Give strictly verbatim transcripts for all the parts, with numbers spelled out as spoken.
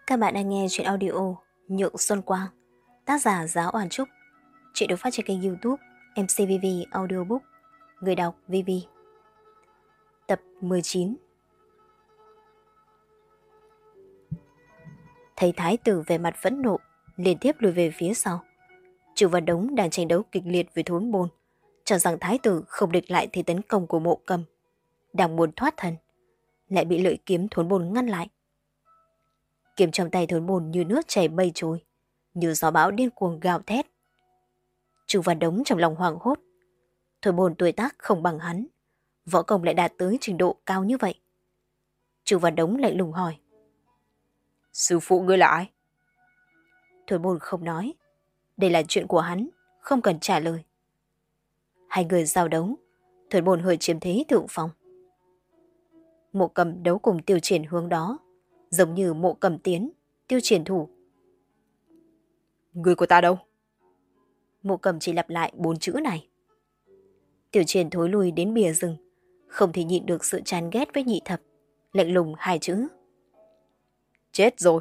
Các bạn đang nghe chuyện audio Nhượng Xuân Quang, tác giả Giáo Oản Trúc. Chuyện được phát trên kênh YouTube em xê vê vê Audiobook. Người đọc vê vê. Tập mười chín. Thấy thái tử về mặt phẫn nộ, liên tiếp lùi về phía sau. Chu Văn Đống đang tranh đấu kịch liệt với Thốn Bồn, cho rằng thái tử không địch lại thế tấn công của Mộ Cầm, đang muốn thoát thân, lại bị lợi kiếm Thốn Bồn ngăn lại. Kiếm trong tay Thốn Bồn như nước chảy mây trôi, như gió bão điên cuồng gào thét. Chu Văn Đống trong lòng hoảng hốt. Thốn Bồn tuổi tác không bằng hắn, võ công lại đạt tới trình độ cao như vậy. Chu Văn Đống lạnh lùng hỏi: Sư phụ ngươi là ai? Thốn Bồn không nói. Đây là chuyện của hắn, không cần trả lời. Hai người giao đấu, Thốn Bồn hơi chiếm thế thượng phong. Mộ Cầm đấu cùng Tiêu Triển hướng đó, giống như Mộ Cầm tiến, Tiêu Triển thủ. Người của ta đâu? Mộ Cầm chỉ lặp lại bốn chữ này. Tiêu Triển thối lui đến bìa rừng, không thể nhịn được sự chán ghét với Nhị Thập, lạnh lùng hai chữ: Chết rồi.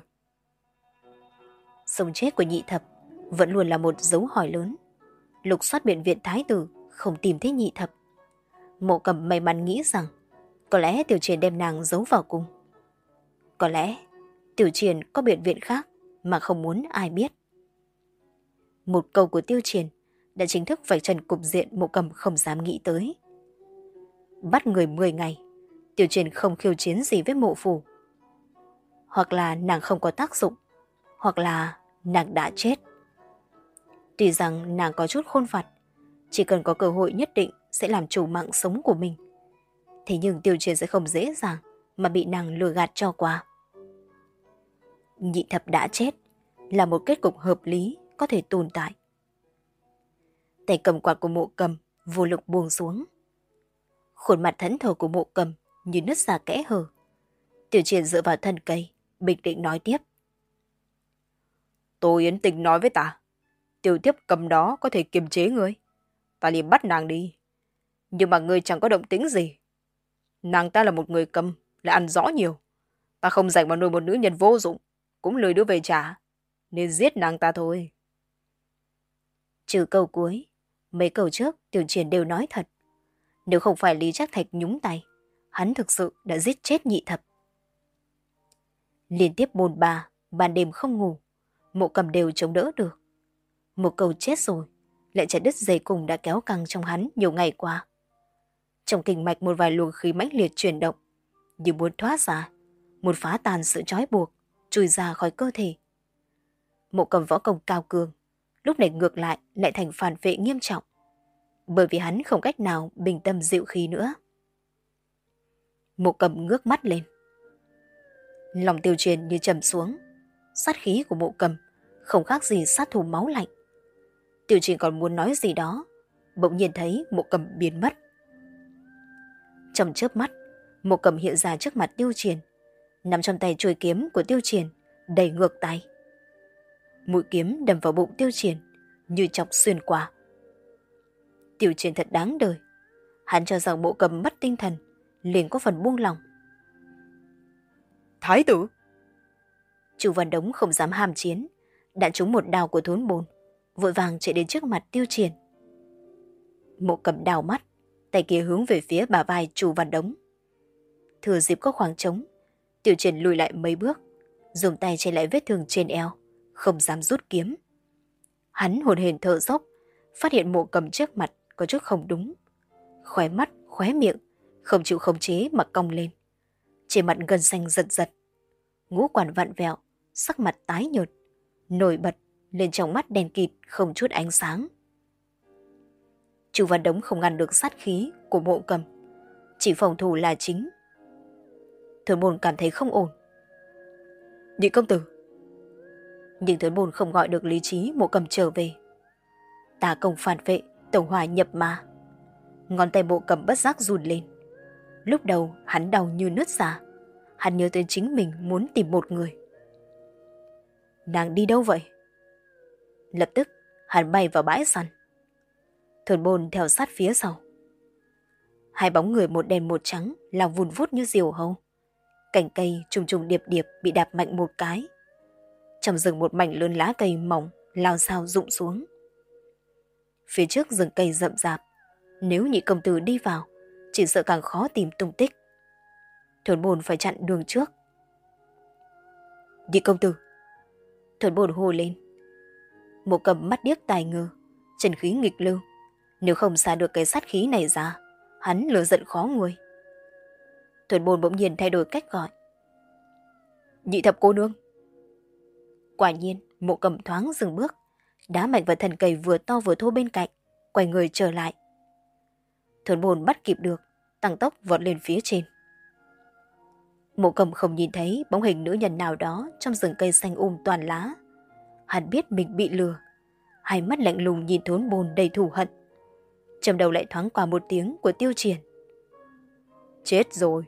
Sống chết của Nhị Thập vẫn luôn là một dấu hỏi lớn. Lục soát bệnh viện thái tử không tìm thấy Nhị Thập. Mộ Cầm may mắn nghĩ rằng có lẽ Tiểu Triển đem nàng giấu vào cung. Có lẽ Tiểu Triển có bệnh viện khác mà không muốn ai biết. Một câu của Tiêu Triển đã chính thức vạch trần cục diện Mộ Cầm không dám nghĩ tới. Bắt người mười ngày, Tiểu Triển không khiêu chiến gì với Mộ Phủ. Hoặc là nàng không có tác dụng, hoặc là nàng đã chết. Tuy rằng nàng có chút khôn vặt, chỉ cần có cơ hội nhất định sẽ làm chủ mạng sống của mình. Thế nhưng Tiêu Triển sẽ không dễ dàng mà bị nàng lừa gạt cho qua. Nhị Thập đã chết là một kết cục hợp lý có thể tồn tại. Tay cầm quạt của Mộ Cầm vô lực buông xuống. Khuôn mặt thẫn thờ của Mộ Cầm như nứt ra kẽ hở. Tiểu Triển dựa vào thân cây, bình tĩnh nói tiếp: Tô Yến Tình nói với ta, Tiểu Thiếp Cầm đó có thể kiềm chế ngươi. Ta liền bắt nàng đi. Nhưng mà ngươi chẳng có động tĩnh gì. Nàng ta là một người câm, lại ăn rõ nhiều. Ta không rảnh mà nuôi một nữ nhân vô dụng, cũng lười đưa về trả, nên giết nàng ta thôi. Trừ câu cuối, mấy câu trước Tiểu Triển đều nói thật. Nếu không phải Lý Trác Thạch nhúng tay, hắn thực sự đã giết chết Nhị Thập. Liên tiếp bồn ba, ban đêm không ngủ, Mộ Cầm đều chống đỡ được. Một câu chết rồi, lại chặt đứt dây cùng đã kéo căng trong hắn nhiều ngày qua. Trong kinh mạch một vài luồng khí mãnh liệt chuyển động, như muốn thoát ra, muốn phá tan sự trói buộc, chui ra khỏi cơ thể. Mộ Cầm võ công cao cường, lúc này ngược lại lại thành phản vệ nghiêm trọng, bởi vì hắn không cách nào bình tâm dịu khí nữa. Mộ Cầm ngước mắt lên. Lòng Tiêu Triển như trầm xuống. Sát khí của Mộ Cầm không khác gì sát thủ máu lạnh. Tiêu Triển còn muốn nói gì đó, bỗng nhiên thấy Mộ Cầm biến mất. Trong chớp mắt, Mộ Cầm hiện ra trước mặt Tiêu Triển, nằm trong tay chuôi kiếm của Tiêu Triển, đẩy ngược tay. Mũi kiếm đâm vào bụng Tiêu Triển, như chọc xuyên qua. Tiêu Triển thật đáng đời. Hắn cho rằng Mộ Cầm mất tinh thần, liền có phần buông lòng. Thái tử! Chu Văn Đống không dám ham chiến, đã trúng một đao của Thốn Bồn, vội vàng chạy đến trước mặt Tiêu Triển. Mộ Cầm đào mắt, tay kia hướng về phía bả vai Chu Văn Đống. Thừa dịp có khoảng trống, Tiêu Triển lùi lại mấy bước, dùng tay che lại vết thương trên eo, không dám rút kiếm. Hắn hồn hển thở dốc, phát hiện Mộ Cầm trước mặt có chút không đúng. Khóe mắt, khóe miệng, không chịu khống chế mà cong lên. Trên mặt gân xanh giật giật, ngũ quan vặn vẹo, sắc mặt tái nhợt, nổi bật lên trong mắt đen kịt không chút ánh sáng. Chu Văn Đống không ngăn được sát khí của Mộ Cầm, chỉ phòng thủ là chính. Thốn Bồn cảm thấy không ổn. Nhị công tử! Nhưng Thốn Bồn không gọi được lý trí Mộ Cầm trở về. Tà công phản vệ, tổng hỏa nhập ma. Ngón tay Mộ Cầm bất giác run lên. Lúc đầu hắn đau như nứt ra. Hắn nhớ tới chính mình muốn tìm một người. Nàng đi đâu vậy? Lập tức hắn bay vào bãi săn. Thốn Bồn theo sát phía sau. Hai bóng người một đen một trắng lao vùn vút như diều hâu. Cành cây trùng trùng điệp điệp bị đạp mạnh một cái, trong rừng một mảnh lớn lá cây mỏng lao sao rụng xuống. Phía trước rừng cây rậm rạp, nếu nhị công tử đi vào, chỉ sợ càng khó tìm tung tích. Thuần bồn phải chặn đường trước. Nhị công tử! Thuần bồn hô lên. Mộ Cầm mắt điếc tai ngơ, chân khí nghịch lưu. Nếu không xả được cái sát khí này ra, hắn lửa giận khó nguôi. Thuần bồn bỗng nhiên thay đổi cách gọi. Nhị thập cô nương! Quả nhiên, Mộ Cầm thoáng dừng bước, đá mạnh vào thân cây vừa to vừa thô bên cạnh, quay người trở lại. Thuần bồn bắt kịp được, tăng tốc vọt lên phía trên. Mộ Cầm không nhìn thấy bóng hình nữ nhân nào đó trong rừng cây xanh um toàn lá. Hắn biết mình bị lừa, hai mắt lạnh lùng nhìn Thuần bồn đầy thù hận. Trong đầu lại thoáng qua một tiếng của Tiêu Triển. Chết rồi!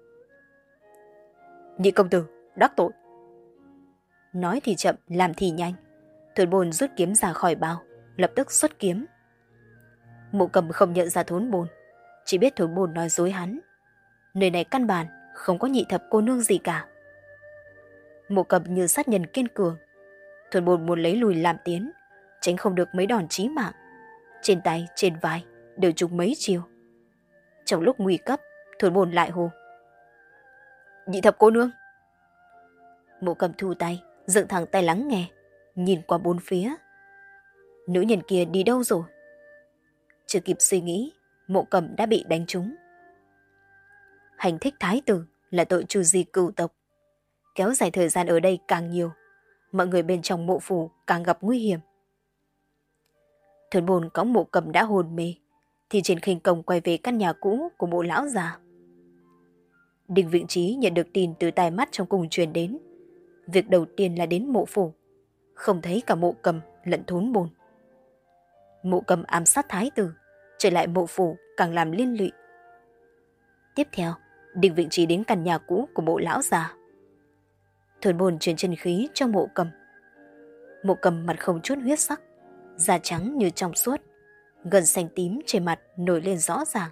Nhị công tử, đắc tội! Nói thì chậm, làm thì nhanh. Thuần bồn rút kiếm ra khỏi bao, lập tức xuất kiếm. Mộ Cầm không nhận ra Thuần bồn, chỉ biết Thuần bồn nói dối hắn. Nơi này căn bản không có nhị thập cô nương gì cả. Mộ Cầm như sát nhân kiên cường. Thuần bồn muốn lấy lùi làm tiến, tránh không được mấy đòn chí mạng. Trên tay, trên vai đều trúng mấy chiều. Trong lúc nguy cấp, Thuần bồn lại hô. Nhị thập cô nương! Mộ Cầm thu tay, dựng thẳng tay lắng nghe, nhìn qua bốn phía. Nữ nhân kia đi đâu rồi? Chưa kịp suy nghĩ, Mộ Cầm đã bị đánh trúng. Hành thích thái tử là tội trừ di cửu tộc. Kéo dài thời gian ở đây càng nhiều, mọi người bên trong mộ phủ càng gặp nguy hiểm. Thuần bồn cõng Mộ Cầm đã hồn mê, thì trên khinh công quay về căn nhà cũ của Mộ lão già. Đinh Vĩnh Trí nhận được tin từ tai mắt trong cung truyền đến. Việc đầu tiên là đến mộ phủ, không thấy cả Mộ Cầm lẫn Thuần bồn. Mộ Cầm ám sát thái tử, trở lại mộ phủ càng làm liên lụy. Tiếp theo, Đinh Vĩnh Trí đến căn nhà cũ của Mộ lão già. Thuần bồn truyền chân khí cho Mộ Cầm. Mộ Cầm mặt không chút huyết sắc, da trắng như trong suốt, gần xanh tím trên mặt nổi lên rõ ràng.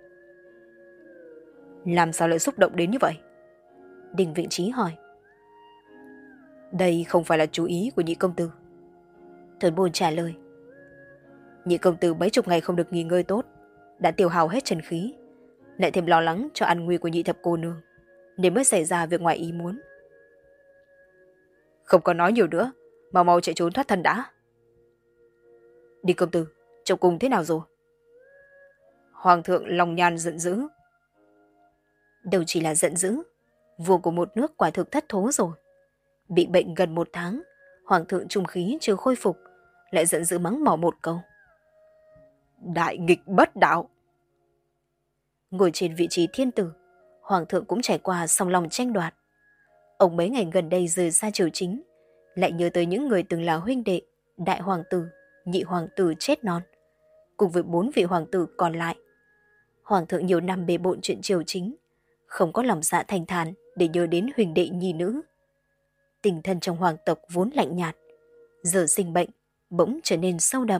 Làm sao lại xúc động đến như vậy? Đinh Vĩnh Trí hỏi. Đây không phải là chú ý của nhị công tử. Thuần bồn trả lời. Nhị công tử mấy chục ngày không được nghỉ ngơi tốt, đã tiêu hao hết chân khí, lại thêm lo lắng cho an nguy của nhị thập cô nương, nên mới xảy ra việc ngoài ý muốn. Không có nói nhiều nữa, mau mau chạy trốn thoát thân đã. Đi công tử, trong cung thế nào rồi? Hoàng thượng lòng nhan giận dữ. Đâu chỉ là giận dữ, vua của một nước quả thực thất thố rồi. Bị bệnh gần một tháng, hoàng thượng trung khí chưa khôi phục, lại giận dữ mắng mỏ một câu. Đại nghịch bất đạo! Ngồi trên vị trí thiên tử, hoàng thượng cũng trải qua song lòng tranh đoạt. Ông mấy ngày gần đây rời xa triều chính, lại nhớ tới những người từng là huynh đệ, đại hoàng tử, nhị hoàng tử chết non, cùng với bốn vị hoàng tử còn lại. Hoàng thượng nhiều năm bề bộn chuyện triều chính, không có lòng dạ thanh thản để nhớ đến huỳnh đệ nhi nữ. Tình thân trong hoàng tộc vốn lạnh nhạt, giờ sinh bệnh, bỗng trở nên sâu đậm.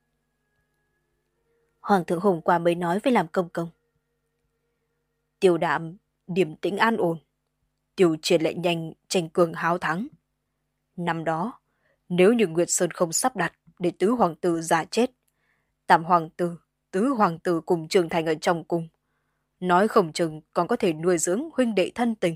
Hoàng thượng hôm qua mới nói với làm công công. Tiêu Đạm điềm tĩnh an ổn, Tiêu Triệt lại nhanh tranh cường háo thắng. Năm đó, nếu như Nguyệt Sơn không sắp đặt để tứ hoàng tử giả chết, tam hoàng tử, tứ hoàng tử cùng trưởng thành ở trong cung, nói không chừng còn có thể nuôi dưỡng huynh đệ thân tình.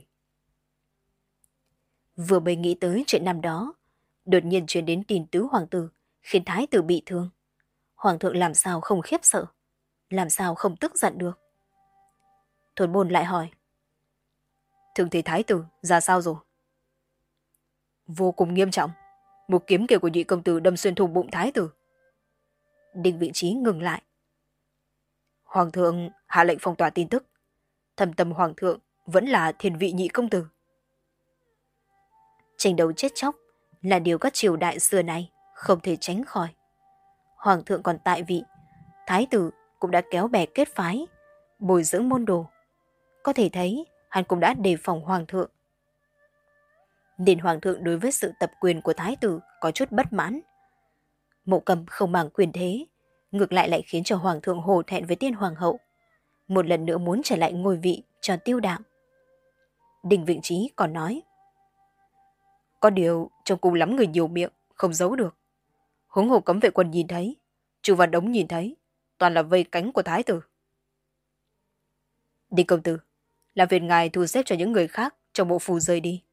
Vừa mới nghĩ tới chuyện năm đó, đột nhiên truyền đến tin tứ hoàng tử khiến thái tử bị thương. Hoàng thượng làm sao không khiếp sợ, làm sao không tức giận được. Thuần bồn lại hỏi. Thương thế thái tử ra sao rồi? Vô cùng nghiêm trọng, một kiếm kia của nhị công tử đâm xuyên thủng bụng thái tử. Đinh Vĩnh Trí ngừng lại. Hoàng thượng hạ lệnh phong tỏa tin tức, thâm tâm hoàng thượng vẫn là thiên vị nhị công tử. Tranh đấu chết chóc là điều các triều đại xưa nay không thể tránh khỏi. Hoàng thượng còn tại vị, thái tử cũng đã kéo bè kết phái, bồi dưỡng môn đồ. Có thể thấy hắn cũng đã đề phòng hoàng thượng. Nên hoàng thượng đối với sự tập quyền của thái tử có chút bất mãn. Mộ Cầm không màng quyền thế, ngược lại lại khiến cho hoàng thượng hổ thẹn với tiên hoàng hậu, một lần nữa muốn trở lại ngôi vị cho Tiêu Đạm. Đinh Vĩnh Trí còn nói. Có điều trong cung lắm người nhiều miệng, không giấu được. Huống hồ cấm vệ quân nhìn thấy, Chu Văn Đống nhìn thấy, toàn là vây cánh của thái tử. Đinh công tử, làm phiền ngài thu xếp cho những người khác trong mộ phủ rời đi.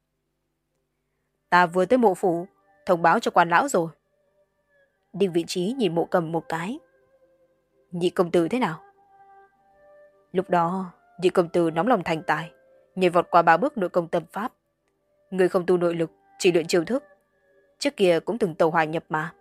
Ta vừa tới mộ phủ, thông báo cho quan lão rồi. Đinh Vị Trí nhìn Mộ Cầm một cái. Nhị công tử thế nào? Lúc đó, nhị công tử nóng lòng thành tài, nhảy vọt qua ba bước nội công tâm pháp. Người không tu nội lực, chỉ luyện chiêu thức. Trước kia cũng từng tàu hỏa nhập mà.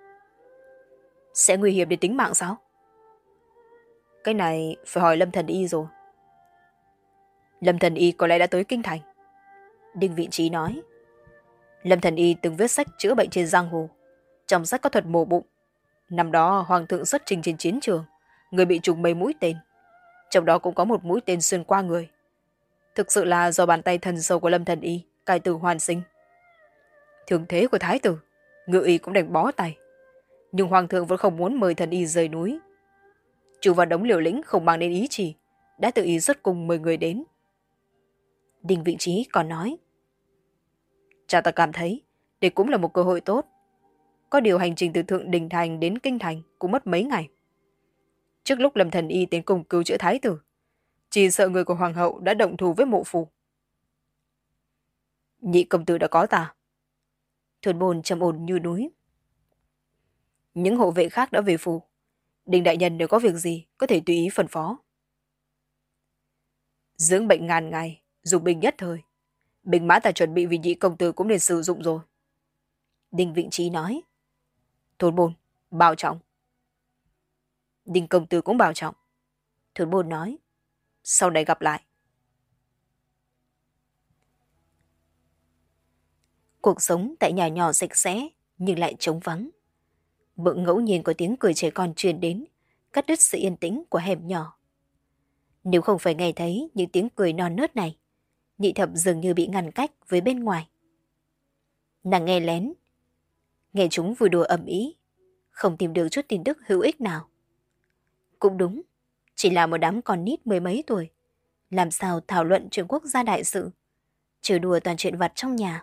Sẽ nguy hiểm đến tính mạng sao? Cái này phải hỏi Lâm Thần Y rồi. Lâm Thần Y có lẽ đã tới kinh thành. Đinh Vị Trí nói. Lâm Thần Y từng viết sách chữa bệnh trên giang hồ. Trong sách có thuật mổ bụng. Năm đó hoàng thượng xuất trình trên chiến trường, người bị trúng mấy mũi tên. Trong đó cũng có một mũi tên xuyên qua người. Thực sự là do bàn tay thần sâu của Lâm Thần Y cai tử hoàn sinh. Thường thế của thái tử, ngự y cũng đành bó tay. Nhưng hoàng thượng vẫn không muốn mời thần y rời núi. Chu Văn Đống liều lĩnh không mang đến ý chỉ, đã tự ý xuất cùng mười người đến. Đinh Vị Trí còn nói. Cha ta cảm thấy đây cũng là một cơ hội tốt. Có điều hành trình từ Thượng Đình Thành đến Kinh Thành cũng mất mấy ngày. Trước lúc Lâm Thần Y tiến cùng cứu chữa thái tử, chỉ sợ người của hoàng hậu đã động thủ với mộ phủ. Nhị công tử đã có ta. Thuần Bồn trầm ổn như núi. Những hộ vệ khác đã về phủ. Đinh đại nhân nếu có việc gì có thể tùy ý phân phó. Dưỡng bệnh ngàn ngày, dùng binh nhất thời. Binh mã ta chuẩn bị vì nhị công tử cũng nên sử dụng rồi. Đinh Vĩnh Trí nói. Thuần Bồn, bảo trọng. Đinh công tử cũng bảo trọng. Thuần Bồn nói. Sau này gặp lại. Cuộc sống tại nhà nhỏ sạch sẽ nhưng lại trống vắng. Bỗng ngẫu nhiên có tiếng cười trẻ con truyền đến, cắt đứt sự yên tĩnh của hẻm nhỏ. Nếu không phải nghe thấy những tiếng cười non nớt này, Nhị Thập dường như bị ngăn cách với bên ngoài. Nàng nghe lén, nghe chúng vui đùa ầm ĩ, không tìm được chút tin tức hữu ích nào. Cũng đúng, chỉ là một đám con nít mười mấy tuổi, làm sao thảo luận chuyện quốc gia đại sự, trừ đùa toàn chuyện vặt trong nhà.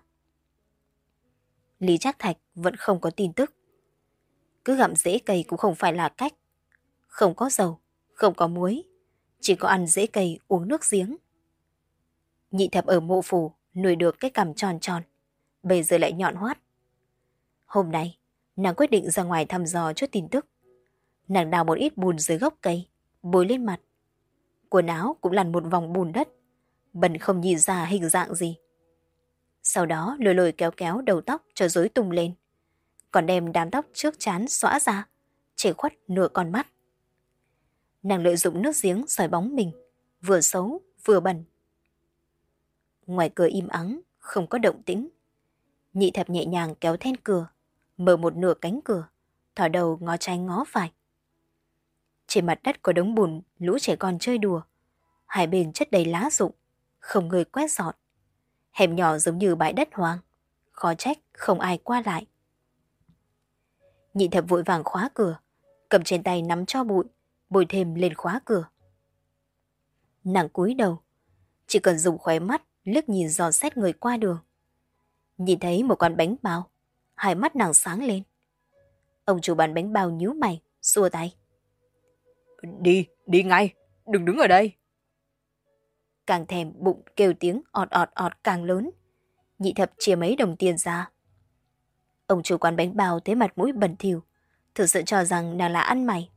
Lý Trác Thạch vẫn không có tin tức. Cứ gặm rễ cây cũng không phải là cách. Không có dầu, không có muối, chỉ có ăn rễ cây uống nước giếng. Nhị Thập ở mộ phủ nuôi được cái cằm tròn tròn, bây giờ lại nhọn hoắt. Hôm nay, nàng quyết định ra ngoài thăm dò chút tin tức. Nàng đào một ít bùn dưới gốc cây, bôi lên mặt. Quần áo cũng lăn một vòng bùn đất, bẩn không nhìn ra hình dạng gì. Sau đó lôi lôi kéo kéo đầu tóc cho rối tung lên, còn đem đám tóc trước trán xõa ra, che khuất nửa con mắt. Nàng lợi dụng nước giếng soi bóng mình, vừa xấu vừa bẩn. Ngoài cửa im ắng, không có động tĩnh. Nhị Thập nhẹ nhàng kéo then cửa, mở một nửa cánh cửa, thò đầu ngó trái ngó phải. Trên mặt đất có đống bùn lũ trẻ con chơi đùa, hai bên chất đầy lá rụng, không người quét dọn. Hẻm nhỏ giống như bãi đất hoang, khó trách không ai qua lại. Nhị Thập vội vàng khóa cửa, cầm trên tay nắm cho bụi, bôi thêm lên khóa cửa. Nàng cúi đầu, chỉ cần dùng khóe mắt liếc nhìn dò xét người qua đường. Nhìn thấy một con bánh bao, hai mắt nàng sáng lên. Ông chủ bán bánh bao nhíu mày, xua tay. Đi, đi ngay, đừng đứng ở đây. Càng thèm bụng kêu tiếng ọt ọt ọt càng lớn. Nhị Thập chia mấy đồng tiền ra. Ông chủ quán bánh bao thấy mặt mũi bẩn thỉu, thực sự cho rằng nàng là ăn mày.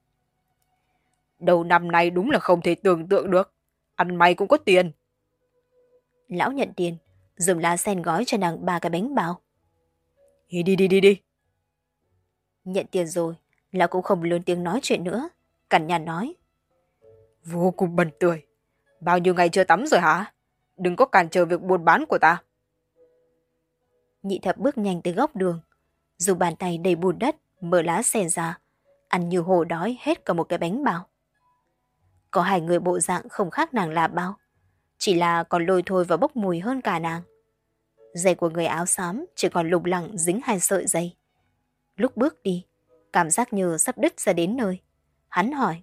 Đầu năm nay đúng là không thể tưởng tượng được, ăn mày cũng có tiền. Lão nhận tiền, dùng lá sen gói cho nàng ba cái bánh bao. Đi đi đi đi đi. Nhận tiền rồi, lão cũng không lớn tiếng nói chuyện nữa, cằn nhằn nói. Vô cùng bẩn tươi, bao nhiêu ngày chưa tắm rồi hả? Đừng có cản trở việc buôn bán của ta. Nhị Thập bước nhanh tới góc đường, dùng bàn tay đầy bùn đất mở lá sen ra, ăn như hổ đói hết cả một cái bánh bao. Có hai người bộ dạng không khác nàng là bao, chỉ là còn lôi thôi và bốc mùi hơn cả nàng. Giày của người áo xám chỉ còn lục lẳng dính hai sợi dây. Lúc bước đi, cảm giác như sắp đứt ra đến nơi. Hắn hỏi.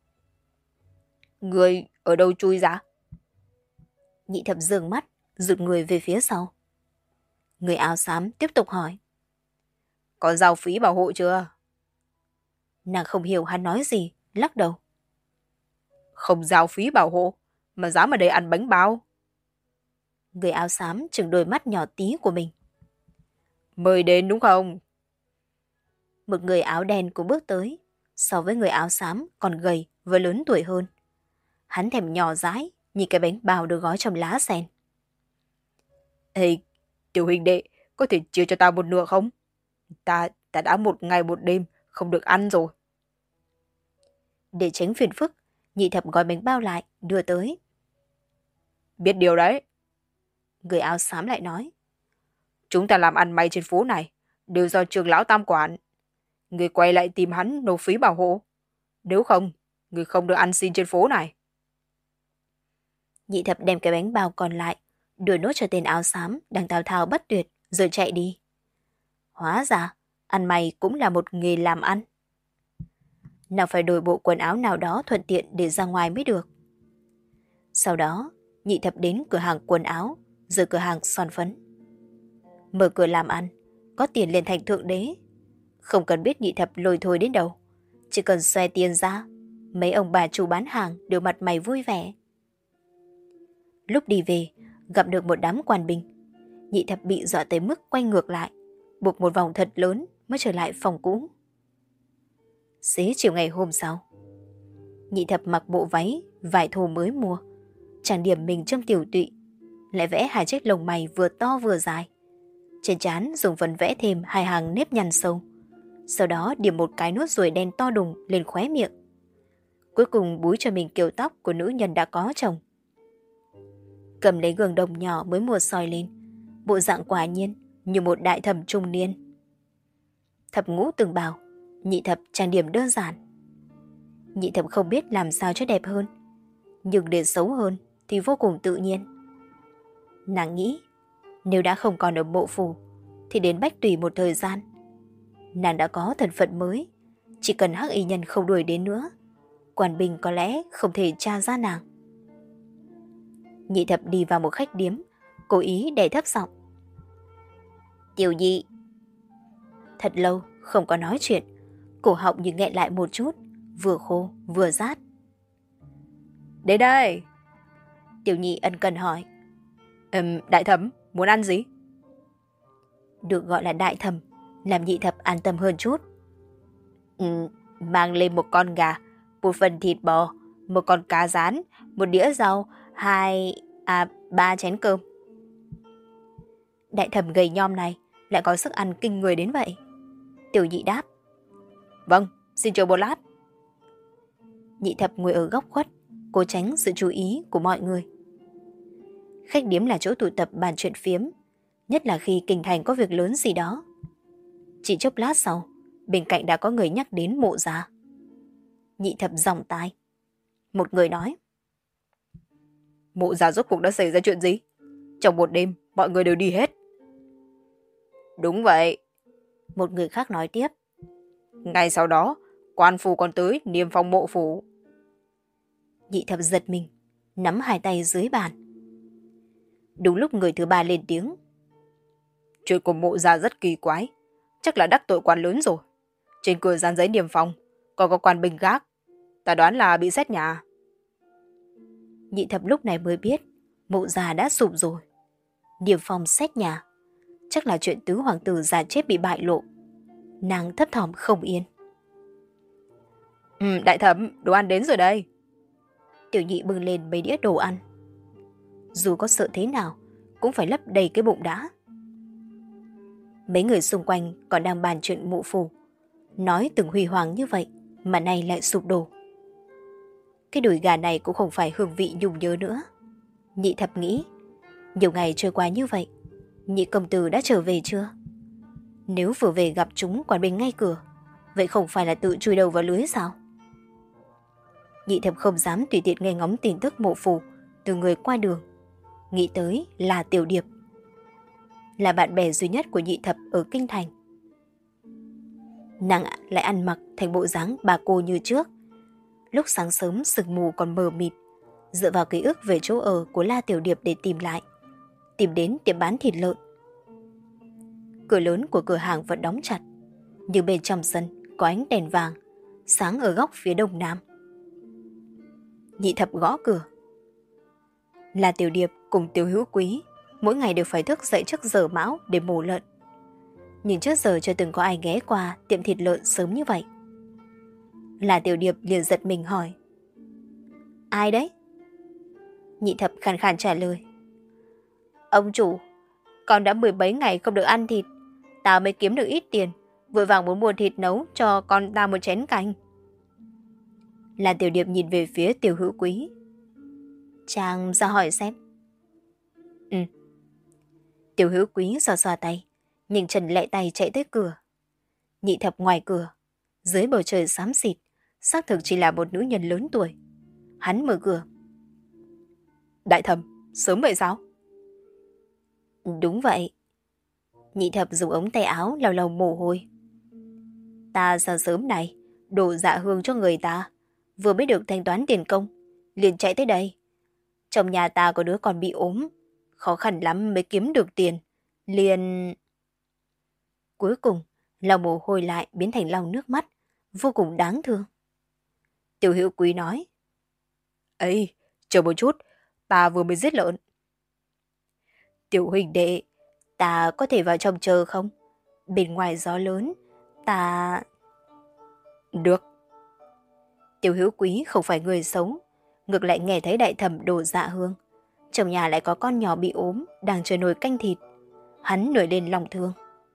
Người ở đâu chui ra? Nhị Thập giương mắt, rụt người về phía sau. Người áo xám tiếp tục hỏi. Có giao phí bảo hộ chưa? Nàng không hiểu hắn nói gì, lắc đầu. Không giao phí bảo hộ, mà dám ở đây ăn bánh bao. Người áo xám chừng đôi mắt nhỏ tí của mình. Mời đến đúng không? Một người áo đen cũng bước tới, so với người áo xám còn gầy và lớn tuổi hơn. Hắn thèm nhỏ dãi, nhìn cái bánh bao được gói trong lá sen. Ê, tiểu huynh đệ, có thể chia cho ta một nửa không? Ta, ta đã một ngày một đêm không được ăn rồi. Để tránh phiền phức, Nhị Thập gói bánh bao lại, đưa tới. Biết điều đấy. Người áo xám lại nói. Chúng ta làm ăn may trên phố này, đều do Trường lão tam quản. Người quay lại tìm hắn nộp phí bảo hộ. Nếu không, người không được ăn xin trên phố này. Nhị Thập đem cái bánh bao còn lại, đưa nốt cho tên áo xám đang thao thao bất tuyệt, rồi chạy đi. Hóa ra, ăn may cũng là một nghề làm ăn. Nào phải đổi bộ quần áo nào đó thuận tiện để ra ngoài mới được. Sau đó, Nhị Thập đến cửa hàng quần áo, rồi cửa hàng son phấn. Mở cửa làm ăn, có tiền liền thành thượng đế. Không cần biết Nhị Thập lôi thôi đến đâu, chỉ cần xoay tiền ra, mấy ông bà chủ bán hàng đều mặt mày vui vẻ. Lúc đi về, gặp được một đám quan binh. Nhị Thập bị dọa tới mức quay ngược lại, buộc một vòng thật lớn mới trở lại phòng cũ. Xế chiều ngày hôm sau, Nhị Thập mặc bộ váy vải thô mới mua, trang điểm mình trong tiểu tụy, lại vẽ hai chiếc lông mày vừa to vừa dài. Trên trán dùng phấn vẽ thêm hai hàng nếp nhăn sâu, sau đó điểm một cái nốt ruồi đen to đùng lên khóe miệng. Cuối cùng búi cho mình kiểu tóc của nữ nhân đã có chồng. Cầm lấy gương đồng nhỏ mới mua soi lên, bộ dạng quả nhiên như một đại thẩm trung niên. Thập Ngũ từng bảo Nhị Thập trang điểm đơn giản. Nhị Thập không biết làm sao cho đẹp hơn, nhưng để xấu hơn thì vô cùng tự nhiên. Nàng nghĩ, nếu đã không còn ở Mộ Phủ thì đến Bách Tùy một thời gian. Nàng đã có thân phận mới, chỉ cần hắc y nhân không đuổi đến nữa, quan binh có lẽ không thể tra ra nàng. Nhị Thập đi vào một khách điếm, cố ý đè thấp giọng. Tiểu Nhị. Thật lâu không có nói chuyện, cổ họng như nghẹn lại một chút, vừa khô vừa rát. Đến đây. Tiểu Nhị ân cần hỏi. Ừm, đại thẩm, muốn ăn gì? Được gọi là đại thẩm, làm Nhị Thập an tâm hơn chút. Ừ, mang lên một con gà, một phần thịt bò, một con cá rán, một đĩa rau, hai, à, ba chén cơm. Đại thẩm gầy nhom này lại có sức ăn kinh người đến vậy. Tiểu Nhị đáp. Vâng, xin chờ một lát. Nhị Thập ngồi ở góc khuất, cố tránh sự chú ý của mọi người. Khách điếm là chỗ tụ tập bàn chuyện phiếm, nhất là khi kinh thành có việc lớn gì đó. Chỉ chốc lát sau, bên cạnh đã có người nhắc đến Mộ gia. Nhị Thập giòng tai. Một người nói. Mộ gia rốt cuộc đã xảy ra chuyện gì? Trong một đêm, mọi người đều đi hết. Đúng vậy. Một người khác nói tiếp. Ngay sau đó, quan phủ còn tới niêm phong Mộ phủ. Nhị Thập giật mình, nắm hai tay dưới bàn. Đúng lúc người thứ ba lên tiếng. Chuyện của Mộ gia rất kỳ quái, chắc là đắc tội quan lớn rồi. Trên cửa dán giấy niêm phong, còn có quan binh gác. Ta đoán là bị xét nhà. Nhị Thập lúc này mới biết Mộ gia đã sụp rồi. Niêm phong xét nhà, chắc là chuyện tứ hoàng tử già chết bị bại lộ. Nàng thấp thỏm không yên. Ừ, đại thẩm, đồ ăn đến rồi đây. Tiểu Nhị bưng lên mấy đĩa đồ ăn. Dù có sợ thế nào, cũng phải lấp đầy cái bụng đã. Mấy người xung quanh còn đang bàn chuyện Mộ phủ, nói từng huy hoàng như vậy mà nay lại sụp đổ. Cái đùi gà này cũng không phải hương vị nhung nhớ nữa. Nhị Thập nghĩ, nhiều ngày trôi qua như vậy, Nhị công tử đã trở về chưa? Nếu vừa về gặp chúng quan binh ngay cửa, vậy không phải là tự chui đầu vào lưới sao? Nhị Thập không dám tùy tiện nghe ngóng tin tức Mộ phủ từ người qua đường. Nghĩ tới là Tiểu Điệp, là bạn bè duy nhất của Nhị Thập ở kinh thành. Nàng lại ăn mặc thành bộ dáng bà cô như trước. Lúc sáng sớm sương mù còn mờ mịt, dựa vào ký ức về chỗ ở của La Tiểu Điệp để tìm lại, tìm đến tiệm bán thịt lợn. Cửa lớn của cửa hàng vẫn đóng chặt, nhưng bên trong sân có ánh đèn vàng sáng ở góc phía đông nam. Nhị Thập gõ cửa. Là Tiểu Điệp cùng Tiểu Hữu Quý mỗi ngày đều phải thức dậy trước giờ mão để mổ lợn. Nhưng trước giờ chưa từng có ai ghé qua tiệm thịt lợn sớm như vậy. Là Tiểu Điệp liền giật mình hỏi: Ai đấy? Nhị Thập khàn khàn trả lời: Ông chủ, con đã mười mấy ngày không được ăn thịt. Tao mới kiếm được ít tiền, vội vàng muốn mua thịt nấu cho con tao một chén canh. Là Tiểu Điệp nhìn về phía Tiểu Hữu Quý. Chàng ra hỏi xem. Ừ. Tiểu Hữu Quý xoa xoa tay, nhìn Trần lẹ tay chạy tới cửa. Nhị Thập ngoài cửa, dưới bầu trời xám xịt, xác thực chỉ là một nữ nhân lớn tuổi. Hắn mở cửa. Đại Thẩm, sớm vậy sao? Đúng vậy. Nhị Thập dùng ống tay áo lau lau mồ hôi. Ta sáng sớm này đổ dạ hương cho người ta, vừa mới được thanh toán tiền công, liền chạy tới đây. Trong nhà ta có đứa còn bị ốm, khó khăn lắm mới kiếm được tiền, liền... Cuối cùng, lau mồ hôi lại biến thành lau nước mắt, vô cùng đáng thương. Tiểu Hữu Quý nói: Ê, chờ một chút, ta vừa mới giết lợn. Tiểu huynh đệ, ta có thể vào trong chờ không? Bên ngoài gió lớn, ta... Được. Tiểu Hữu Quý không phải người xấu, ngược lại nghe thấy Đại Thẩm đổ dạ hương. Trong nhà lại có con nhỏ bị ốm, đang chờ nồi canh thịt. Hắn nổi lên lòng thương.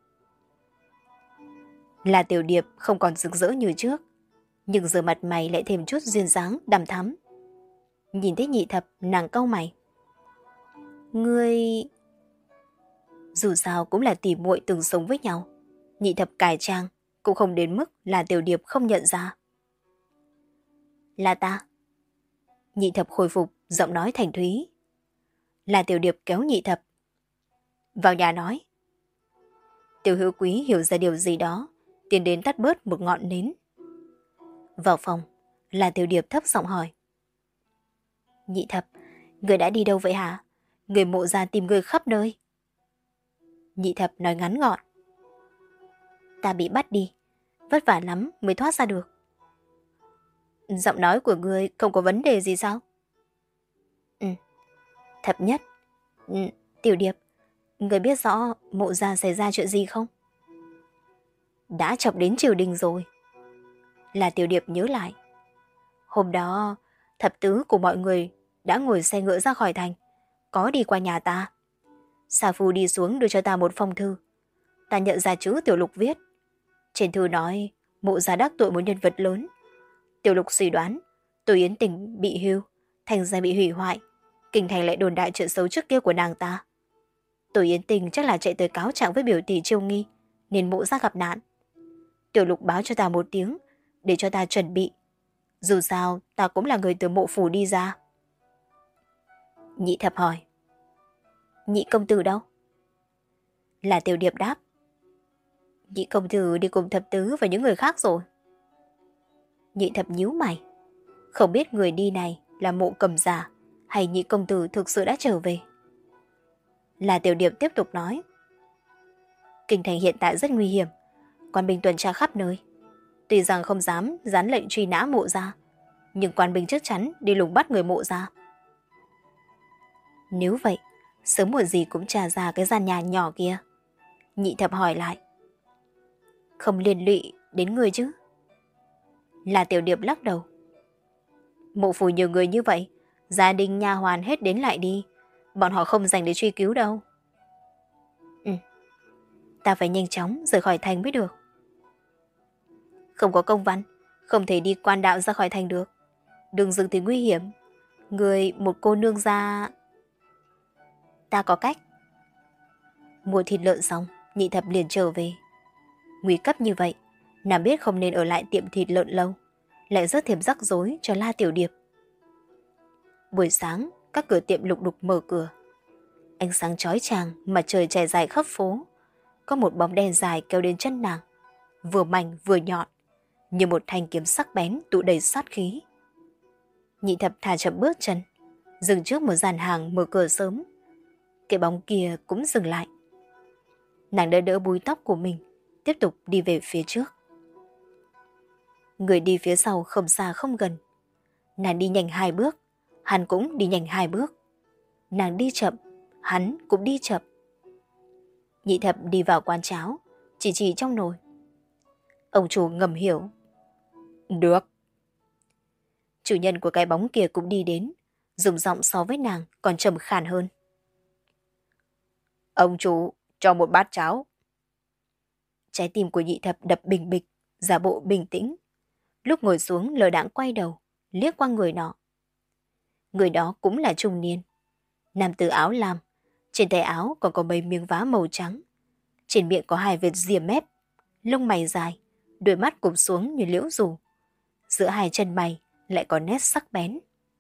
Là Tiểu Điệp không còn rực rỡ như trước, nhưng giờ mặt mày lại thêm chút duyên dáng đằm thắm. Nhìn thấy Nhị Thập, nàng cau mày. Ngươi... Dù sao cũng là tỉ muội từng sống với nhau, Nhị Thập cải trang cũng không đến mức là Tiểu Điệp không nhận ra. Là ta. Nhị Thập khôi phục, giọng nói thành thúy. Là Tiểu Điệp kéo Nhị Thập vào nhà nói. Tiểu Hữu Quý hiểu ra điều gì đó, tiến đến tắt bớt một ngọn nến. Vào phòng, là Tiểu Điệp thấp giọng hỏi. Nhị Thập, người đã đi đâu vậy hả? Người Mộ gia tìm người khắp nơi. Nhị Thập nói ngắn gọn. Ta bị bắt đi, vất vả lắm mới thoát ra được. Giọng nói của ngươi không có vấn đề gì sao? Ừ, Thập nhất. Ừ, Tiểu Điệp, người biết rõ Mộ gia xảy ra chuyện gì không? Đã chọc đến triều đình rồi. Là Tiểu Điệp nhớ lại. Hôm đó, thập tứ của mọi người đã ngồi xe ngựa ra khỏi thành, có đi qua nhà ta. Sa Phu đi xuống đưa cho ta một phong thư. Ta nhận ra chữ Tiểu Lục viết. Trên thư nói Mộ gia đắc tội một nhân vật lớn. Tiểu Lục suy đoán Tô Yến Tình bị hưu, thành gia bị hủy hoại, kinh thành lại đồn đại chuyện xấu trước kia của nàng ta. Tô Yến Tình chắc là chạy tới cáo trạng với biểu tỷ Chiêu Nghi, nên Mộ gia gặp nạn. Tiểu Lục báo cho ta một tiếng để cho ta chuẩn bị. Dù sao ta cũng là người từ mộ phủ đi ra. Nhị Thập hỏi. Nhị công tử đâu? Là Tiểu Điệp đáp. Nhị công tử đi cùng thập tứ và những người khác rồi. Nhị Thập nhíu mày, không biết người đi này là Mộ Cầm giả hay nhị công tử thực sự đã trở về. Là Tiểu Điệp tiếp tục nói. Kinh thành hiện tại rất nguy hiểm, quan binh tuần tra khắp nơi. Tuy rằng không dám dán lệnh truy nã Mộ gia, nhưng quan binh chắc chắn đi lùng bắt người Mộ gia. Nếu vậy, sớm muộn gì cũng tra ra cái gian nhà nhỏ kia. Nhị Thập hỏi lại. Không liên lụy đến người chứ? Là Tiểu Điệp lắc đầu. Mộ phủ nhiều người như vậy, gia đình nha hoàn hết đến lại đi, bọn họ không dành để truy cứu đâu. Ừ, ta phải nhanh chóng rời khỏi thành mới được. Không có công văn, không thể đi quan đạo ra khỏi thành được. Đường rừng thì nguy hiểm, người một cô nương ra... Ta có cách. Mua thịt lợn xong, Nhị Thập liền trở về. Nguy cấp như vậy, nàng biết không nên ở lại tiệm thịt lợn lâu, lại rất thêm rắc rối cho La Tiểu Điệp. Buổi sáng, các cửa tiệm lục đục mở cửa. Ánh sáng chói chang, mặt trời trải dài khắp phố. Có một bóng đen dài kéo đến chân nàng, vừa mảnh vừa nhọn, như một thanh kiếm sắc bén tụ đầy sát khí. Nhị Thập thả chậm bước chân, dừng trước một dàn hàng mở cửa sớm. Cái bóng kia cũng dừng lại. Nàng đỡ đỡ búi tóc của mình, tiếp tục đi về phía trước. Người đi phía sau không xa không gần. Nàng đi nhanh hai bước, hắn cũng đi nhanh hai bước. Nàng đi chậm, hắn cũng đi chậm. Nhị thập đi vào quán cháo, chỉ chỉ trong nồi. Ông chủ ngầm hiểu. Được. Chủ nhân của cái bóng kia cũng đi đến, dùng giọng so với nàng còn trầm khàn hơn. Ông chủ, cho một bát cháo. Trái tim của nhị thập đập bình bịch, giả bộ bình tĩnh. Lúc ngồi xuống lờ đãng quay đầu, liếc qua người nọ. Người đó cũng là trung niên. Nam tử áo lam, trên tay áo còn có mấy miếng vá màu trắng. Trên miệng có hai vệt ria mép, lông mày dài, đôi mắt cụp xuống như liễu rủ. Giữa hai chân mày lại có nét sắc bén.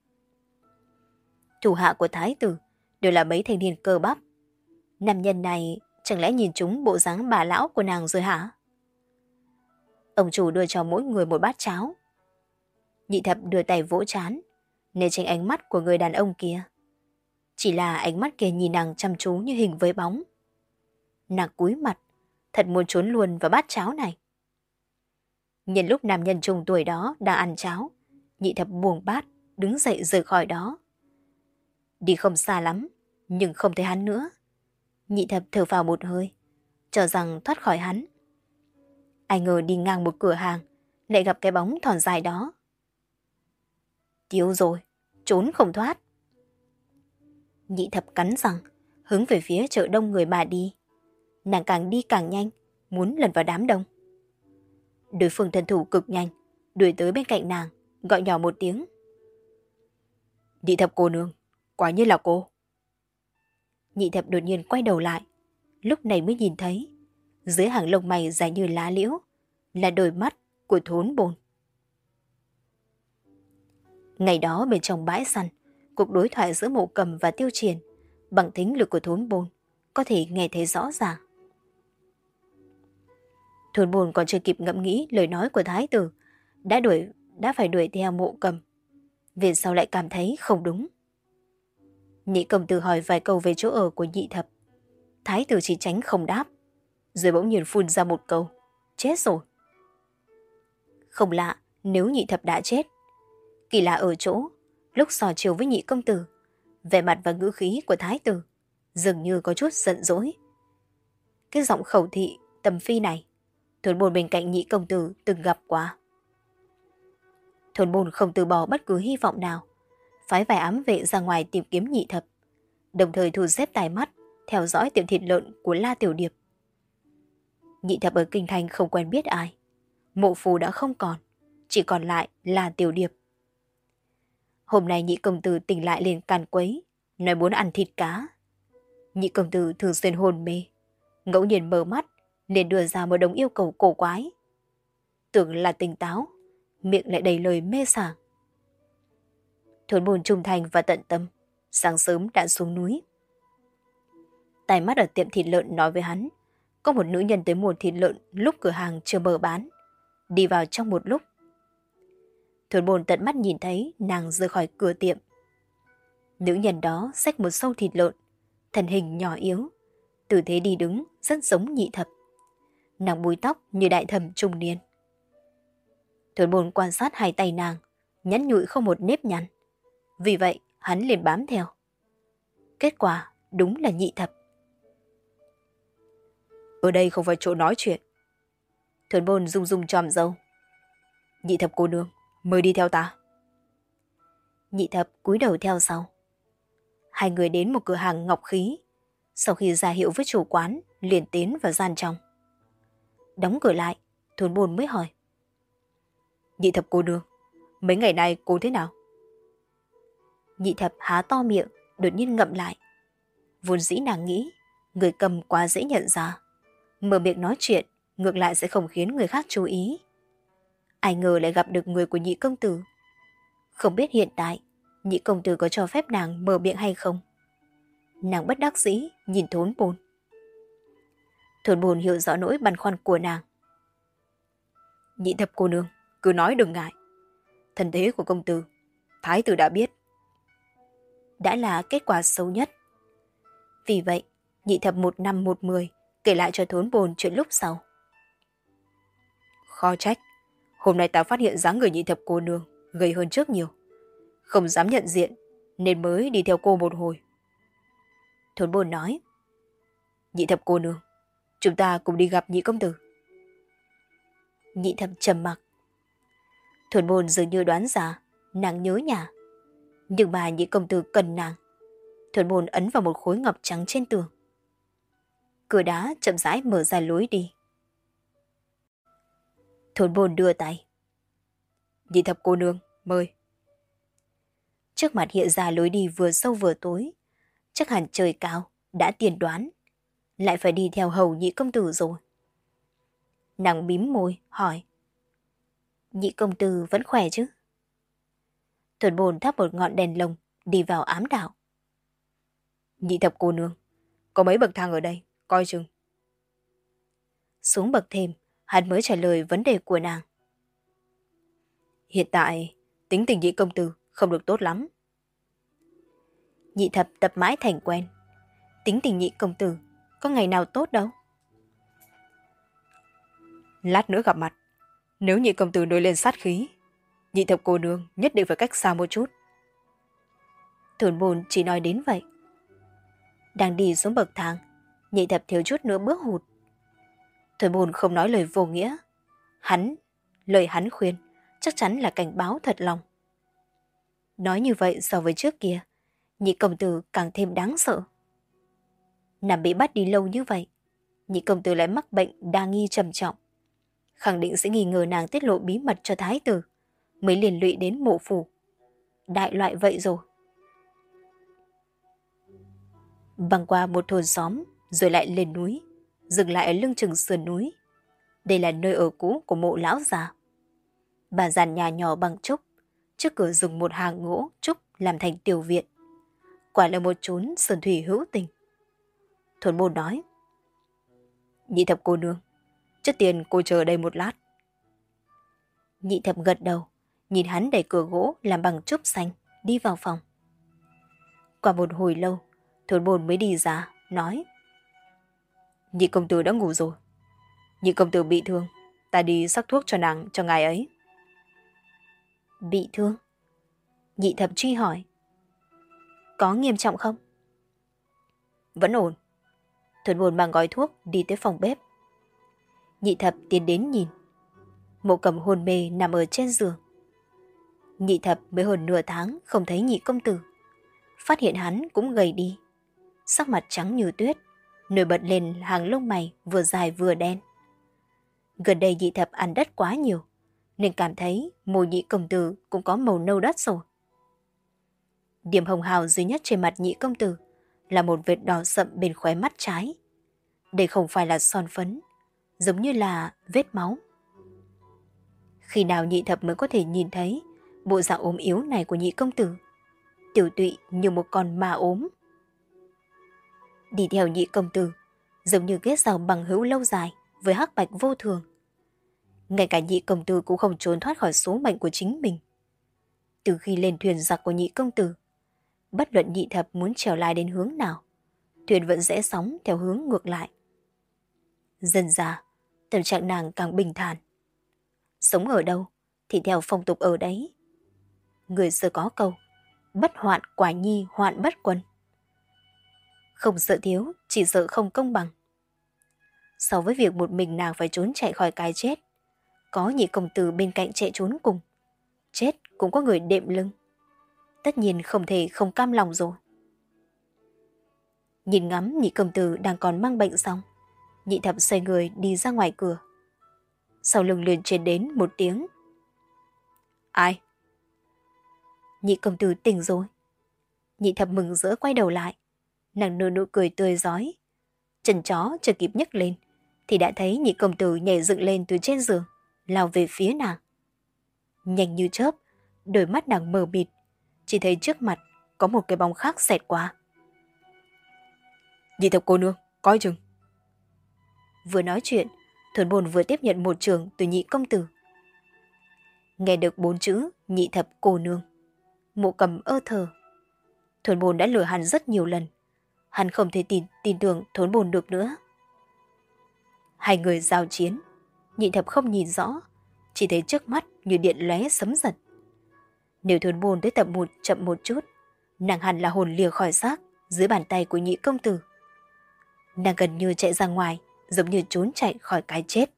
Thủ hạ của thái tử đều là mấy thanh niên cơ bắp. Nam nhân này chẳng lẽ nhìn chúng bộ dáng bà lão của nàng rồi hả? Ông chủ đưa cho mỗi người một bát cháo. Nhị thập đưa tay vỗ trán, né tránh ánh mắt của người đàn ông kia. Chỉ là ánh mắt kia nhìn nàng chăm chú như hình với bóng. Nàng cúi mặt, thật muốn trốn luôn vào bát cháo này. Nhân lúc nam nhân trung tuổi đó đang ăn cháo, nhị thập buông bát, đứng dậy rời khỏi đó. Đi không xa lắm, nhưng không thấy hắn nữa. Nhị thập thở phào một hơi, cho rằng thoát khỏi hắn. Ai ngờ đi ngang một cửa hàng, lại gặp cái bóng thon dài đó. Tiêu rồi, trốn không thoát. Nhị thập cắn răng, hướng về phía chợ đông người mà đi. Nàng càng đi càng nhanh, muốn lẩn vào đám đông. Đối phương thân thủ cực nhanh, đuổi tới bên cạnh nàng, gọi nhỏ một tiếng. Nhị thập cô nương, quả nhiên là cô. Nhị thập đột nhiên quay đầu lại, lúc này mới nhìn thấy, dưới hàng lông mày dài như lá liễu, là đôi mắt của Thốn Bồn. Ngày đó bên trong bãi săn, cuộc đối thoại giữa Mộ Cầm và Tiêu Triển, bằng thính lực của Thốn Bồn, có thể nghe thấy rõ ràng. Thốn Bồn còn chưa kịp ngẫm nghĩ lời nói của thái tử, đã đuổi đã phải đuổi theo Mộ Cầm. Về sau lại cảm thấy không đúng. Nhị công tử hỏi vài câu về chỗ ở của nhị thập. Thái tử chỉ tránh không đáp, rồi bỗng nhiên phun ra một câu. Chết rồi. Không lạ nếu nhị thập đã chết. Kỳ lạ ở chỗ, lúc sò chiều với nhị công tử, vẻ mặt và ngữ khí của thái tử dường như có chút giận dỗi. Cái giọng khẩu thị, tầm phi này, Thốn Bồn bên cạnh nhị công tử từng gặp qua. Thốn Bồn không từ bỏ bất cứ hy vọng nào, phái vài ám vệ ra ngoài tìm kiếm nhị thập, đồng thời thu xếp tai mắt, theo dõi tiệm thịt lợn của La Tiểu Điệp. Nhị thập ở kinh thành không quen biết ai, Mộ phù đã không còn, chỉ còn lại là Tiểu Điệp. Hôm nay nhị công tử tỉnh lại lên càn quấy, nói muốn ăn thịt cá. Nhị công tử thường xuyên hôn mê, ngẫu nhiên mở mắt, liền đưa ra một đống yêu cầu cổ quái. Tưởng là tỉnh táo, miệng lại đầy lời mê sảng. Thốn Bồn trung thành và tận tâm, sáng sớm đã xuống núi. Tai mắt ở tiệm thịt lợn nói với hắn, có một nữ nhân tới mua thịt lợn lúc cửa hàng chưa mở bán, đi vào trong một lúc. Thốn Bồn tận mắt nhìn thấy nàng rời khỏi cửa tiệm. Nữ nhân đó xách một xâu thịt lợn, thân hình nhỏ yếu, tư thế đi đứng rất giống nhị thập. Nàng búi tóc như đại thẩm trung niên. Thốn Bồn quan sát hai tay nàng, nhắn nhụi không một nếp nhăn. Vì vậy hắn liền bám theo. Kết quả đúng là nhị thập. Ở đây không phải chỗ nói chuyện. Thốn Bồn rung rung tròm râu. Nhị thập cô nương, mời đi theo ta. Nhị thập cúi đầu theo sau. Hai người đến một cửa hàng ngọc khí. Sau khi ra hiệu với chủ quán, liền tiến vào gian trong. Đóng cửa lại, Thốn Bồn mới hỏi. Nhị thập cô nương, mấy ngày nay cô thế nào? Nhị thập há to miệng, đột nhiên ngậm lại. Vốn dĩ nàng nghĩ, người cầm quá dễ nhận ra. Mở miệng nói chuyện, ngược lại sẽ không khiến người khác chú ý. Ai ngờ lại gặp được người của nhị công tử. Không biết hiện tại, nhị công tử có cho phép nàng mở miệng hay không? Nàng bất đắc dĩ nhìn Thốn Bồn. Thốn Bồn hiểu rõ nỗi băn khoăn của nàng. Nhị thập cô nương, cứ nói đừng ngại. Thân thế của công tử, thái tử đã biết. Đã là kết quả xấu nhất. Vì vậy, nhị thập một năm một mười, kể lại cho Thốn Bồn chuyện lúc sau. Khó trách, hôm nay ta phát hiện dáng người nhị thập cô nương gầy hơn trước nhiều. Không dám nhận diện, nên mới đi theo cô một hồi. Thốn Bồn nói. Nhị thập cô nương, chúng ta cùng đi gặp nhị công tử. Nhị thập trầm mặc. Thốn Bồn dường như đoán ra nàng nhớ nhà. Nhưng mà nhị công tử cần nàng. Thốn Bồn ấn vào một khối ngọc trắng trên tường. Cửa đá chậm rãi mở ra lối đi. Thốn Bồn đưa tay. Nhị thập cô nương, mời. Trước mặt hiện ra lối đi vừa sâu vừa tối. Chắc hẳn trời cao đã tiên đoán. Lại phải đi theo hầu nhị công tử rồi. Nàng mím môi hỏi. Nhị công tử vẫn khỏe chứ? Thốn Bồn thắp một ngọn đèn lồng đi vào ám đạo. Nhị thập cô nương, có mấy bậc thang ở đây, coi chừng. Xuống bậc thềm, hắn mới trả lời vấn đề của nàng. Hiện tại, tính tình nhị công tử không được tốt lắm. Nhị thập tập mãi thành quen. Tính tình nhị công tử có ngày nào tốt đâu. Lát nữa gặp mặt, nếu nhị công tử nổi lên sát khí, nhị thập cô nương nhất định phải cách xa một chút. Thốn Bồn chỉ nói đến vậy. Đang đi xuống bậc thang, nhị thập thiếu chút nữa bước hụt. Thốn Bồn không nói lời vô nghĩa. Hắn, lời hắn khuyên, chắc chắn là cảnh báo thật lòng. Nói như vậy so với trước kia, nhị công tử càng thêm đáng sợ. Nàng bị bắt đi lâu như vậy, nhị công tử lại mắc bệnh đa nghi trầm trọng. Khẳng định sẽ nghi ngờ nàng tiết lộ bí mật cho thái tử, mới liên lụy đến mộ phủ. Đại loại vậy rồi. Băng qua một thôn xóm, rồi lại lên núi, dừng lại ở lưng chừng sườn núi. Đây là nơi ở cũ của mộ lão già. Bà dàn nhà nhỏ bằng trúc, trước cửa dùng một hàng gỗ trúc làm thành tiểu viện. Quả là một chốn sơn thủy hữu tình. Thốn Bồn nói. Nhị thập cô nương, trước tiên cô chờ ở đây một lát. Nhị thập gật đầu, nhìn hắn đẩy cửa gỗ làm bằng trúc xanh, đi vào phòng. Qua một hồi lâu, Thốn Bồn mới đi ra, nói. Nhị công tử đã ngủ rồi. Nhị công tử bị thương, ta đi sắc thuốc cho nàng, cho ngài ấy. Bị thương? Nhị thập truy hỏi. Có nghiêm trọng không? Vẫn ổn. Thốn Bồn mang gói thuốc đi tới phòng bếp. Nhị thập tiến đến nhìn. Mộ Cầm hôn mê nằm ở trên giường. Nhị thập mới hơn nửa tháng không thấy nhị công tử. Phát hiện hắn cũng gầy đi. Sắc mặt trắng như tuyết, nổi bật lên hàng lông mày vừa dài vừa đen. Gần đây nhị thập ăn đất quá nhiều, nên cảm thấy môi nhị công tử cũng có màu nâu đất rồi. Điểm hồng hào duy nhất trên mặt nhị công tử là một vệt đỏ sậm bên khóe mắt trái. Đây không phải là son phấn, giống như là vết máu. Khi nào nhị thập mới có thể nhìn thấy bộ dạng ốm yếu này của nhị công tử, tiểu tụy như một con ma ốm. Đi theo nhị công tử, giống như kết giao bằng hữu lâu dài với hắc bạch vô thường. Ngay cả nhị công tử cũng không trốn thoát khỏi số mệnh của chính mình. Từ khi lên thuyền giặc của nhị công tử, bất luận nhị thập muốn trèo lại đến hướng nào, thuyền vẫn rẽ sóng theo hướng ngược lại. Dần ra, tâm trạng nàng càng bình thản. Sống ở đâu thì theo phong tục ở đấy. Người xưa có câu, bất hoạn quả nhi hoạn bất quân. Không sợ thiếu, chỉ sợ không công bằng. So với việc một mình nàng phải trốn chạy khỏi cái chết, có nhị công tử bên cạnh chạy trốn cùng, chết cũng có người đệm lưng. Tất nhiên không thể không cam lòng rồi. Nhìn ngắm nhị công tử đang còn mang bệnh xong, nhị thập xoay người đi ra ngoài cửa. Sau lưng liền truyền đến một tiếng. Ai? Nhị công tử tỉnh rồi. Nhị thập mừng rỡ quay đầu lại. Nàng nở nụ cười tươi rói. Chân chó chưa kịp nhấc lên thì đã thấy nhị công tử nhảy dựng lên từ trên giường, lao về phía nàng. Nhanh như chớp, đôi mắt nàng mờ mịt, chỉ thấy trước mặt có một cái bóng khác xẹt qua. Nhị thập cô nương, coi chừng. Vừa nói chuyện, Thốn Bồn vừa tiếp nhận một trường từ nhị công tử. Nghe được bốn chữ nhị thập cô nương, Mộ Cầm ơ thờ. Thốn Bồn đã lừa hắn rất nhiều lần, hắn không thể tin tin tưởng Thốn Bồn được nữa. Hai người giao chiến, Nhị Thập không nhìn rõ, chỉ thấy trước mắt như điện lóe sấm giật. Nếu Thuần Bồn tới tập một chậm một chút, nàng hẳn là hồn lìa khỏi xác dưới bàn tay của Nhị công tử. Nàng gần như chạy ra ngoài, giống như trốn chạy khỏi cái chết.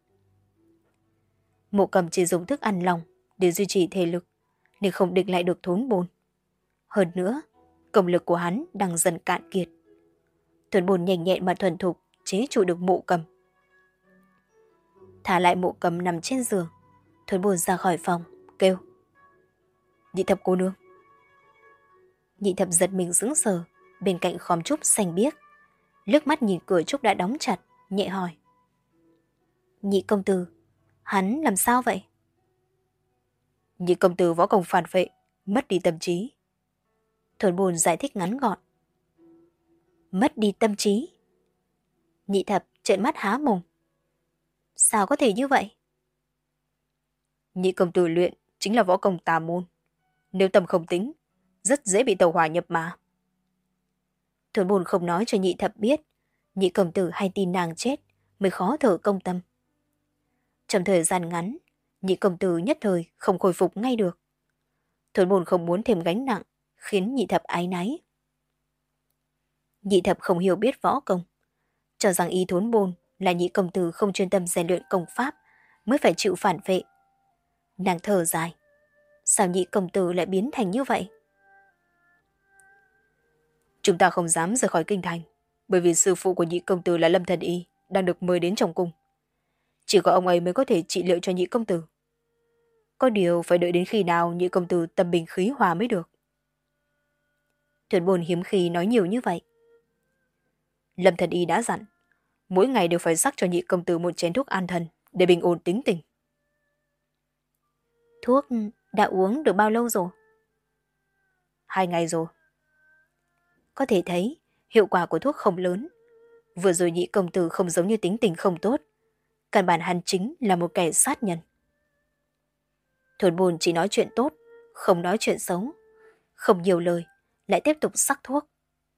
Mộ Cầm chỉ dùng thức ăn lòng để duy trì thể lực, nên không địch lại được Thuần Bồn. Hơn nữa, công lực của hắn đang dần cạn kiệt. Thuần Bồn nhanh nhẹn mà thuần thục chế trụ được Mộ Cầm. Thả lại Mộ Cầm nằm trên giường, Thuần Bồn ra khỏi phòng, kêu: Nhị Thập cô nương. Nhị Thập giật mình sững sờ, bên cạnh khóm trúc xanh biếc, liếc mắt nhìn cửa trúc đã đóng chặt, nhẹ hỏi: Nhị công tử, hắn làm sao vậy? Nhị công tử võ công phản vệ, mất đi tâm trí. Thuần Bồn giải thích ngắn gọn. Mất đi tâm trí? Nhị Thập trợn mắt há mồm. Sao có thể như vậy? Nhị công tử luyện chính là võ công tà môn. Nếu tâm không tính, rất dễ bị tàu hỏa nhập ma. Thuần Bồn không nói cho Nhị Thập biết, Nhị công tử hay tin nàng chết mới khó thở công tâm. Trong thời gian ngắn, Nhị công tử nhất thời không khôi phục ngay được. Thuần Bồn không muốn thêm gánh nặng, khiến Nhị Thập áy náy. Nhị Thập không hiểu biết võ công, cho rằng ý Thuần Bồn là Nhị công tử không chuyên tâm rèn luyện công pháp mới phải chịu phản vệ. Nàng thở dài, sao Nhị công tử lại biến thành như vậy? Chúng ta không dám rời khỏi kinh thành, bởi vì sư phụ của Nhị công tử là Lâm Thần Y đang được mời đến trong cung. Chỉ có ông ấy mới có thể trị liệu cho Nhị công tử. Có điều phải đợi đến khi nào Nhị công tử tâm bình khí hòa mới được. Thuần Bồn hiếm khi nói nhiều như vậy. Lâm Thần Y đã dặn, mỗi ngày đều phải sắc cho Nhị công tử một chén thuốc an thần để bình ổn tính tình. Thuốc đã uống được bao lâu rồi? Hai ngày rồi. Có thể thấy hiệu quả của thuốc không lớn. Vừa rồi Nhị công tử không giống như tính tình không tốt, căn bản hắn chính là một kẻ sát nhân. Thuần Bồn chỉ nói chuyện tốt, không nói chuyện xấu, không nhiều lời, lại tiếp tục sắc thuốc.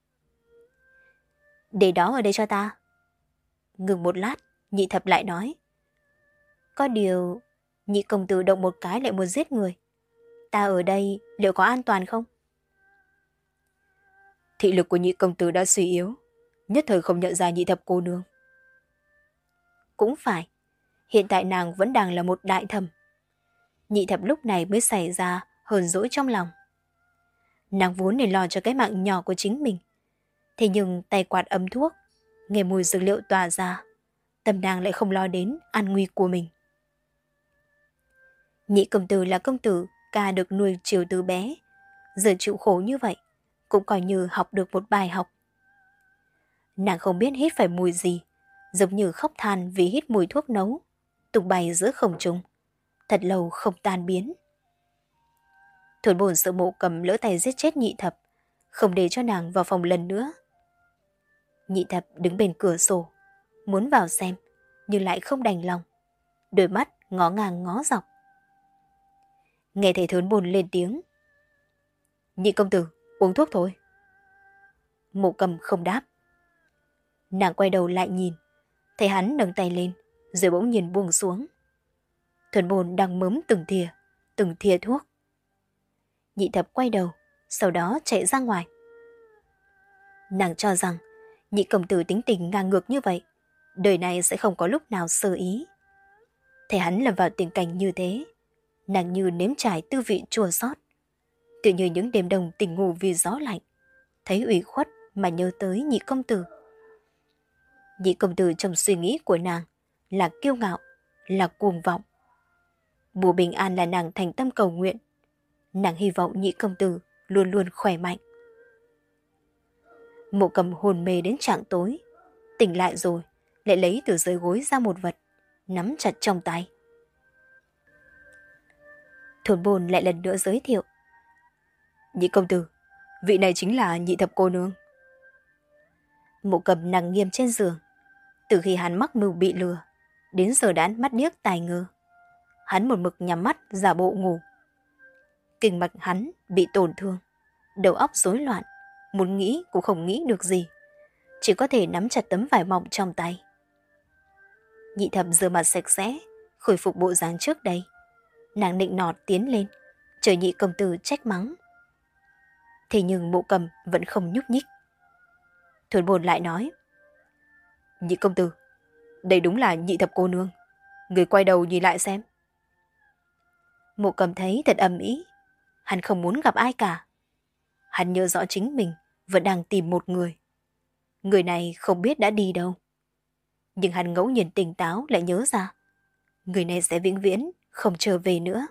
Để đó ở đây cho ta. Ngừng một lát, Nhị Thập lại nói: Có điều, Nhị công tử động một cái lại muốn giết người. Ta ở đây liệu có an toàn không? Thị lực của Nhị công tử đã suy yếu, nhất thời không nhận ra Nhị Thập cô nương. Cũng phải, hiện tại nàng vẫn đang là một đại thẩm. Nhị Thập lúc này mới xảy ra hờn dỗi trong lòng. Nàng vốn để lo cho cái mạng nhỏ của chính mình, thế nhưng tay quạt ấm thuốc, nghe mùi dược liệu tỏa ra, tâm nàng lại không lo đến an nguy của mình. Nhị công tử là công tử ca được nuôi chiều từ bé, giờ chịu khổ như vậy cũng coi như học được một bài học. Nàng không biết hít phải mùi gì, giống như khóc than vì hít mùi thuốc nấu, tung bay giữa không trung, thật lâu không tan biến. Thuần Bồn sợ Mộ Cầm lỡ tay giết chết Nhị Thập, không để cho nàng vào phòng lần nữa. Nhị Thập đứng bên cửa sổ, muốn vào xem, nhưng lại không đành lòng, đôi mắt ngó ngang ngó dọc. Nghe thấy Thuần Bồn lên tiếng: Nhị công tử, uống thuốc thôi. Mộ Cầm không đáp. Nàng quay đầu lại nhìn, thấy hắn nâng tay lên, rồi bỗng nhiên buông xuống. Thuần Bồn đang mớm từng thìa, từng thìa thuốc. Nhị Thập quay đầu, sau đó chạy ra ngoài. Nàng cho rằng Nhị công tử tính tình ngang ngược như vậy, đời này sẽ không có lúc nào sơ ý. Thấy hắn lâm vào tình cảnh như thế, nàng như nếm trải tư vị chua xót, tự như những đêm đông tỉnh ngủ vì gió lạnh, thấy ủy khuất mà nhớ tới Nhị công tử. Nhị công tử trong suy nghĩ của nàng là kiêu ngạo, là cuồng vọng. Bùa bình an là nàng thành tâm cầu nguyện. Nàng hy vọng Nhị công tử luôn luôn khỏe mạnh. Mộ Cầm hồn mê đến trạng tối, tỉnh lại rồi lại lấy từ dưới gối ra một vật, nắm chặt trong tay. Thuần Bồn lại lần nữa giới thiệu: Nhị công tử, vị này chính là Nhị Thập cô nương. Mộ Cầm nằm nghiêm trên giường, từ khi hắn mắc mưu bị lừa, đến giờ đã mắt điếc tai ngơ. Hắn một mực nhắm mắt giả bộ ngủ. Kinh mạch hắn bị tổn thương, đầu óc rối loạn, muốn nghĩ cũng không nghĩ được gì, chỉ có thể nắm chặt tấm vải mỏng trong tay. Nhị thập rửa mặt sạch sẽ, khôi phục bộ dáng trước đây. Nàng nịnh nọt tiến lên, chờ nhị công tử trách mắng. Thế nhưng Mộ Cầm vẫn không nhúc nhích. Thuần Bồn lại nói: Nhị công tử, đây đúng là nhị thập cô nương. Người quay đầu nhìn lại xem. Mộ Cầm thấy thật ầm ĩ, hắn không muốn gặp ai cả. Hắn nhớ rõ chính mình vẫn đang tìm một người. Người này không biết đã đi đâu. Nhưng hắn ngẫu nhiên tỉnh táo lại nhớ ra, người này sẽ vĩnh viễn không trở về nữa.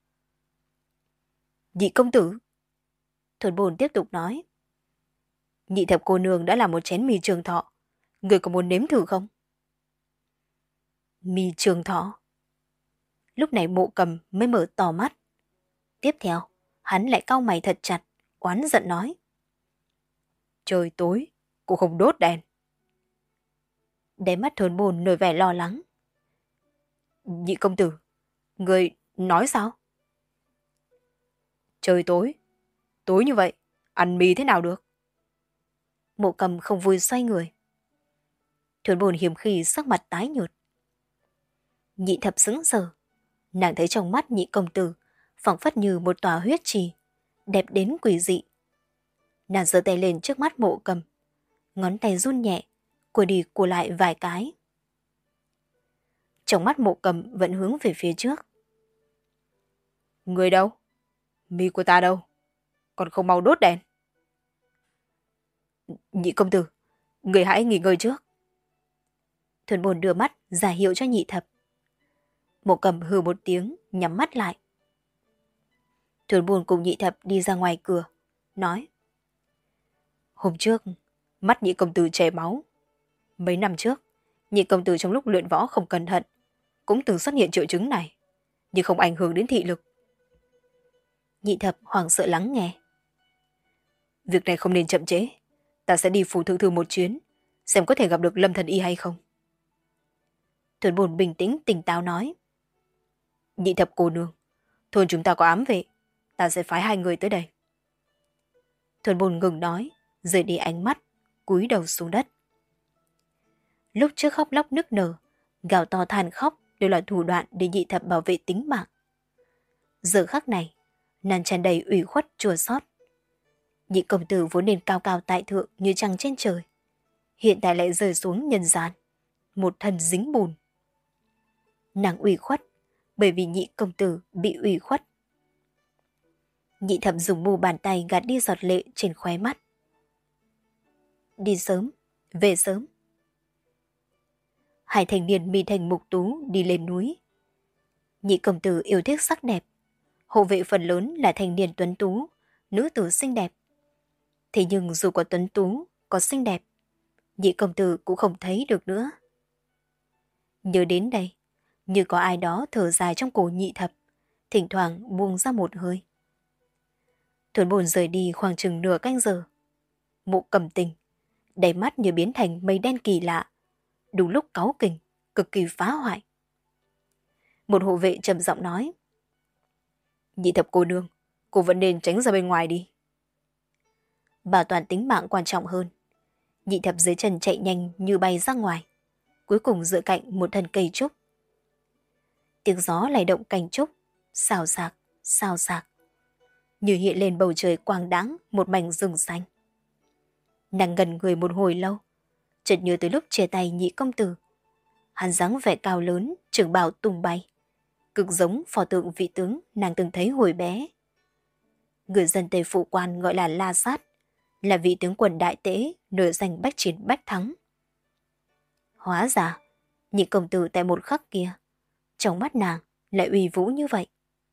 Nhị công tử, Thuần Bồn tiếp tục nói: Nhị thập cô nương đã làm một chén mì trường thọ. Người có muốn nếm thử không? Mì trường thọ? Lúc này Mộ Cầm mới mở to mắt. Tiếp theo, hắn lại cau mày thật chặt, oán giận nói: Trời tối, cô không đốt đèn. Đáy mắt Thuần Bồn nổi vẻ lo lắng. Nhị công tử, người nói sao? Trời tối, tối như vậy, ăn mì thế nào được? Mộ Cầm không vui xoay người. Thuần Bồn hiếm khi sắc mặt tái nhợt. Nhị thập sững sờ, nàng thấy trong mắt nhị công tử phảng phất như một tòa huyết trì, đẹp đến quỷ dị. Nàng giơ tay lên trước mắt Mộ Cầm, ngón tay run nhẹ, cua đi cua lại vài cái. Trong mắt Mộ Cầm vẫn hướng về phía trước. Người đâu? Mì của ta đâu? Còn không mau đốt đèn. Nhị công tử, người hãy nghỉ ngơi trước. Thuần Bồn đưa mắt ra hiệu cho nhị thập. Mộ Cầm hừ một tiếng, nhắm mắt lại. Thuần Bồn cùng nhị thập đi ra ngoài cửa, nói: Hôm trước, mắt nhị công tử chảy máu. Mấy năm trước, nhị công tử trong lúc luyện võ không cẩn thận, cũng từng xuất hiện triệu chứng này, nhưng không ảnh hưởng đến thị lực. Nhị thập hoảng sợ lắng nghe. Việc này không nên chậm trễ. Ta sẽ đi phủ thượng thư một chuyến, xem có thể gặp được Lâm thần y hay không. Thuần Bồn bình tĩnh tỉnh táo nói: Nhị thập cô nương, thôn chúng ta có ám vệ, ta sẽ phái hai người tới đây. Thuần Bồn ngừng nói, rời đi ánh mắt, cúi đầu xuống đất. Lúc trước khóc lóc nức nở, gào to than khóc đều là thủ đoạn để nhị thập bảo vệ tính mạng. Giờ khắc này, nàng tràn đầy ủy khuất chua xót. Nhị công tử vốn nên cao cao tại thượng như trăng trên trời, hiện tại lại rơi xuống nhân gian, một thân dính bùn. Nàng ủy khuất bởi vì nhị công tử bị ủy khuất. Nhị thập dùng mu bàn tay gạt đi giọt lệ trên khóe mắt. Đi sớm, về sớm. Hai thanh niên mi thành mục tú đi lên núi. Nhị công tử yêu thích sắc đẹp, hộ vệ phần lớn là thanh niên tuấn tú, nữ tử xinh đẹp. Thế nhưng dù có tuấn tú, có xinh đẹp, nhị công tử cũng không thấy được nữa. Nhớ đến đây, như có ai đó thở dài trong cổ nhị thập, thỉnh thoảng buông ra một hơi. Thuần Bồn rời đi khoảng chừng nửa canh giờ. Mộ Cầm tỉnh, đáy mắt như biến thành mây đen kỳ lạ, đúng lúc cáu kỉnh, cực kỳ phá hoại. Một hộ vệ trầm giọng nói: Nhị thập cô nương, cô vẫn nên tránh ra bên ngoài đi. Bảo toàn tính mạng quan trọng hơn. Nhị thập dưới chân chạy nhanh như bay ra ngoài, cuối cùng dựa cạnh một thân cây trúc. Tiếng gió lay động cành trúc, xào xạc, xào xạc, như hiện lên bầu trời quang đãng một mảnh rừng xanh. Nàng gần người một hồi lâu, chợt nhớ tới lúc chia tay nhị công tử. Hắn dáng vẻ cao lớn, trường bào tung bay, cực giống pho tượng vị tướng nàng từng thấy hồi bé. Người dân Tây Phụ Quan gọi là La Sát, là vị tướng quân đại tế nổi danh bách chiến bách thắng. Hóa ra, nhị công tử tại một khắc kia, trong mắt nàng lại uy vũ như vậy.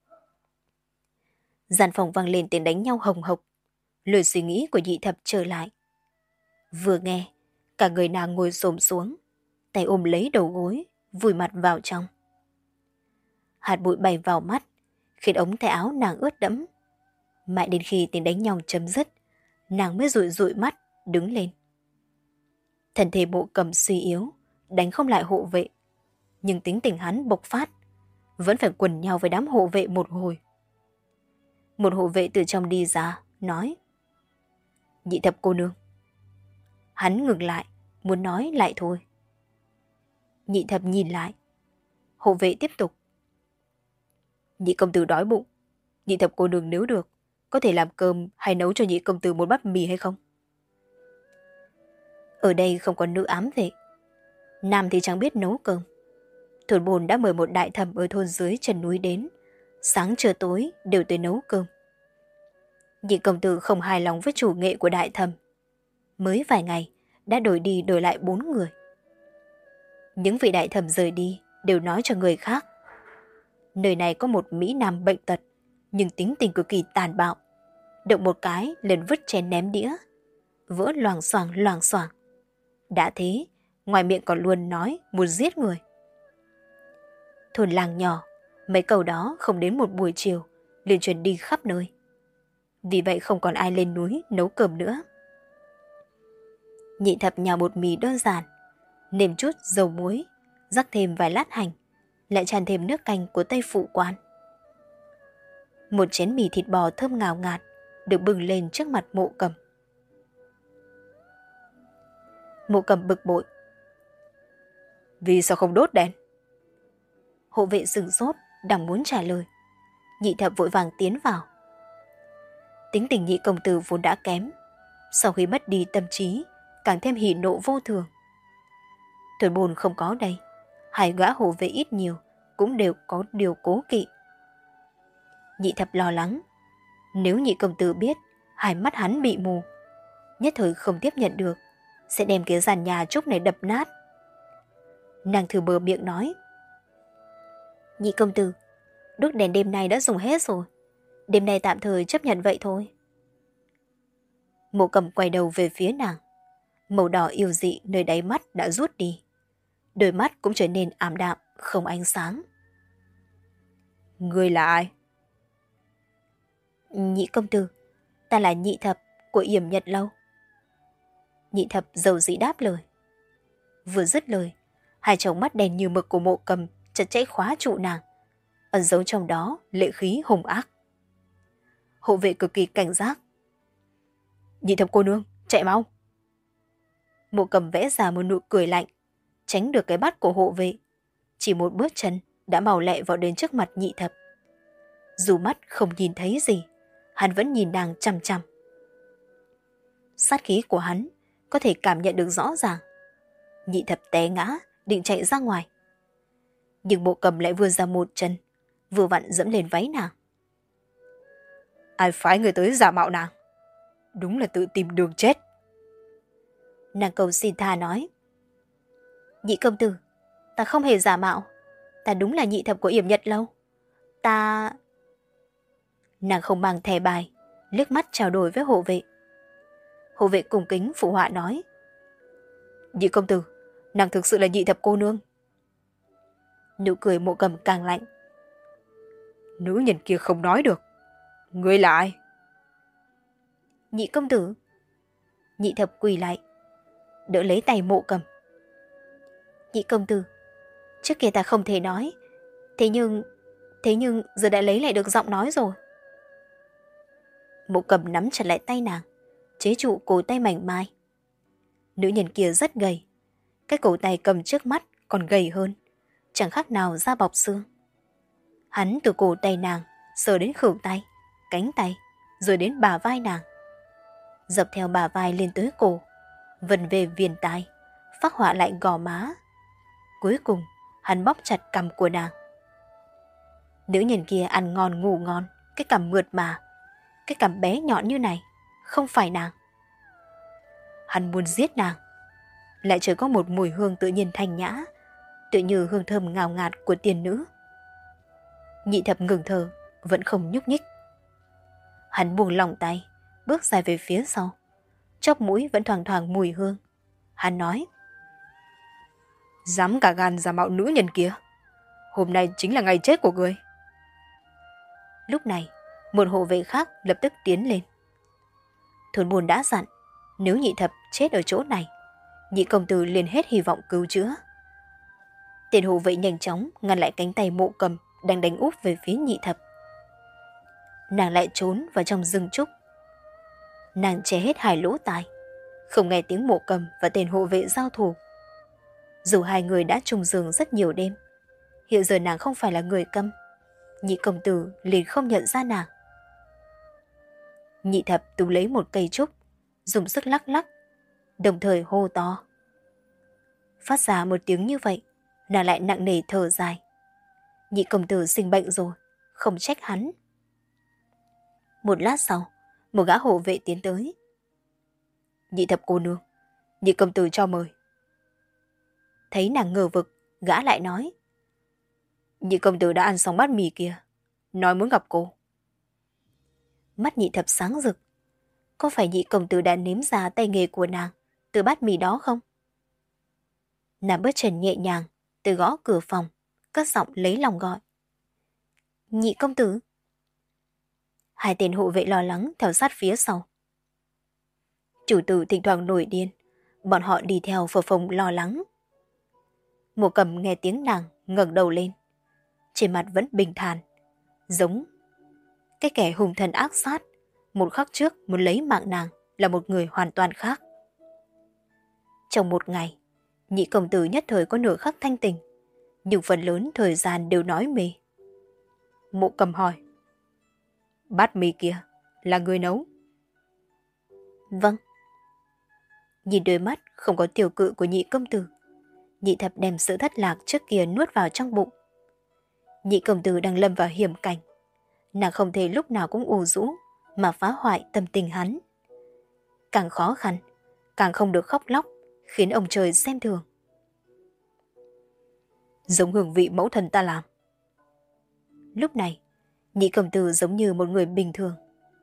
Gian phòng vang lên tiếng đánh nhau hồng hộc, lời suy nghĩ của nhị thập trở lại. Vừa nghe, cả người nàng ngồi xổm xuống, tay ôm lấy đầu gối, vùi mặt vào trong. Hạt bụi bay vào mắt, khiến ống tay áo nàng ướt đẫm. Mãi đến khi tiếng đánh nhau chấm dứt, nàng mới dụi dụi mắt, đứng lên. Thân thể Mộ Cầm suy yếu, đánh không lại hộ vệ, nhưng tính tình hắn bộc phát, vẫn phải quần nhau với đám hộ vệ một hồi. Một hộ vệ từ trong đi ra, nói: Nhị thập cô nương. Hắn ngừng lại, muốn nói lại thôi. Nhị thập nhìn lại. Hộ vệ tiếp tục. Nhị công tử đói bụng. Nhị thập cô nương nếu được, có thể làm cơm hay nấu cho nhị công tử một bát mì hay không? Ở đây không có nữ ám vệ. Nam thì chẳng biết nấu cơm. Thôn Bồn đã mời một đại thẩm ở thôn dưới chân núi đến. Sáng trưa tối đều tới nấu cơm. Nhị công tử không hài lòng với chủ nghệ của đại thẩm. Mới vài ngày đã đổi đi đổi lại bốn người. Những vị đại thẩm rời đi đều nói cho người khác. Nơi này có một Mỹ Nam bệnh tật, nhưng tính tình cực kỳ tàn bạo. Động một cái liền vứt chén ném đĩa, vỡ loàng xoàng loàng xoàng. Đã thế, ngoài miệng còn luôn nói muốn giết người. Thôn làng nhỏ, mấy câu đó không đến một buổi chiều liền truyền đi khắp nơi. Vì vậy không còn ai lên núi nấu cơm nữa. Nhị thập nhào bột mì đơn giản, nêm chút dầu muối, rắc thêm vài lát hành, lại tràn thêm nước canh của Tây Phụ quán. Một chén mì thịt bò thơm ngào ngạt được bưng lên trước mặt Mộ Cầm. Mộ Cầm bực bội. Vì sao không đốt đèn? Hộ vệ sửng sốt, đang muốn trả lời. Nhị thập vội vàng tiến vào. Tính tình nhị công tử vốn đã kém, sau khi mất đi tâm trí, càng thêm hỉ nộ vô thường. Thôn Bồn không có đây, hai gã hộ vệ ít nhiều cũng đều có điều cố kỵ. Nhị thập lo lắng, nếu nhị công tử biết hai mắt hắn bị mù, nhất thời không tiếp nhận được, sẽ đem cái giàn nhà trúc này đập nát. Nàng thử bờ miệng nói. Nhị công tử, đốt đèn đêm nay đã dùng hết rồi, đêm nay tạm thời chấp nhận vậy thôi. Mộ Cầm quay đầu về phía nàng. Màu đỏ yêu dị nơi đáy mắt đã rút đi. Đôi mắt cũng trở nên ảm đạm, không ánh sáng. Ngươi là ai? Nhị công tử, ta là nhị thập của Yểm Nhật Lâu. Nhị thập dầu dĩ đáp lời. Vừa dứt lời, hai tròng mắt đen như mực của Mộ Cầm chặt chẽ khóa trụ nàng, ẩn giấu trong đó lệ khí hung ác. Hộ vệ cực kỳ cảnh giác. Nhị thập cô nương, chạy mau. Mộ Cầm vẽ ra một nụ cười lạnh, tránh được cái bắt của hộ vệ. Chỉ một bước chân đã mau lẹ vào đến trước mặt nhị thập. Dù mắt không nhìn thấy gì, hắn vẫn nhìn nàng chằm chằm. Sát khí của hắn có thể cảm nhận được rõ ràng. Nhị thập té ngã, định chạy ra ngoài. Nhưng Mộ Cầm lại vừa ra một chân, vừa vặn dẫm lên váy nàng. Ai phái người tới giả mạo nàng? Đúng là tự tìm đường chết. Nàng cầu xin tha nói. Nhị công tử, ta không hề giả mạo. Ta đúng là nhị thập của Yểm Nhật Lâu. Ta... Nàng không mang thẻ bài, liếc mắt trao đổi với hộ vệ. Hộ vệ cùng kính phụ họa nói. Nhị công tử, nàng thực sự là nhị thập cô nương. Nụ cười Mộ Cầm càng lạnh. Nữ nhân kia không nói được. Ngươi là ai? Nhị công tử. Nhị thập quỳ lại, đỡ lấy tay Mộ Cầm. Nhị công tử, trước kia ta không thể nói, thế nhưng thế nhưng giờ đã lấy lại được giọng nói rồi. Mộ Cầm nắm chặt lại tay nàng, chế trụ cổ tay mảnh mai. Nữ nhân kia rất gầy, cái cổ tay cầm trước mắt còn gầy hơn, chẳng khác nào da bọc xương. Hắn từ cổ tay nàng sờ đến khuỷu tay, cánh tay, rồi đến bả vai nàng, dọc theo bả vai lên tới cổ, vần về viền tai, phác họa lại gò má. Cuối cùng hắn bóp chặt cằm của nàng. Nữ nhân kia ăn ngon ngủ ngon, cái cằm mượt mà, cái cằm bé nhọn như này, không phải nàng. Hắn muốn giết nàng, lại chỉ có một mùi hương tự nhiên thanh nhã, tự như hương thơm ngào ngạt của tiên nữ. Nhị thập ngừng thở, vẫn không nhúc nhích. Hắn buông lòng tay, bước dài về phía sau, chóp mũi vẫn thoang thoảng mùi hương. Hắn nói. Dám cả gan giả mạo nữ nhân kia, hôm nay chính là ngày chết của ngươi. Lúc này, một hộ vệ khác lập tức tiến lên. Thôn Bồn đã dặn, nếu nhị thập chết ở chỗ này, nhị công tử liền hết hy vọng cứu chữa. Tên hộ vệ nhanh chóng ngăn lại cánh tay Mộ Cầm đang đánh úp về phía nhị thập. Nàng lại trốn vào trong rừng trúc. Nàng che hết hai lỗ tai, không nghe tiếng Mộ Cầm và tên hộ vệ giao thủ. Dù hai người đã chung giường rất nhiều đêm, hiện giờ nàng không phải là người câm, nhị công tử liền không nhận ra nàng. Nhị thập tú lấy một cây trúc, dùng sức lắc lắc, đồng thời hô to. Phát ra một tiếng như vậy, nàng lại nặng nề thở dài. Nhị công tử sinh bệnh rồi, không trách hắn. Một lát sau, một gã hộ vệ tiến tới. Nhị thập cô nương, nhị công tử cho mời. Thấy nàng ngờ vực, gã lại nói. Nhị công tử đã ăn xong bát mì kia, nói muốn gặp cô. Mắt nhị thập sáng rực. Có phải nhị công tử đã nếm ra tay nghề của nàng từ bát mì đó không? Nàng bước chân nhẹ nhàng, từ gõ cửa phòng, cất giọng lấy lòng gọi. Nhị công tử. Hai tên hộ vệ lo lắng theo sát phía sau. Chủ tử thỉnh thoảng nổi điên, bọn họ đi theo phờ phồng lo lắng. Mộ Cầm nghe tiếng nàng ngẩng đầu lên, trên mặt vẫn bình thản, giống cái kẻ hung thần ác sát một khắc trước muốn lấy mạng nàng là một người hoàn toàn khác. Trong một ngày, nhị công tử nhất thời có nửa khắc thanh tỉnh, nhưng phần lớn thời gian đều nói mê. Mộ Cầm hỏi. Bát mì kia là người nấu? Vâng. Nhìn đôi mắt không có tiêu cự của nhị công tử, nhị thập đem sự thất lạc trước kia nuốt vào trong bụng. Nhị công tử đang lâm vào hiểm cảnh, nàng không thể lúc nào cũng ù rũ mà phá hoại tâm tình hắn. Càng khó khăn, càng không được khóc lóc, khiến ông trời xem thường. Giống hương vị mẫu thân ta làm. Lúc này, nhị công tử giống như một người bình thường.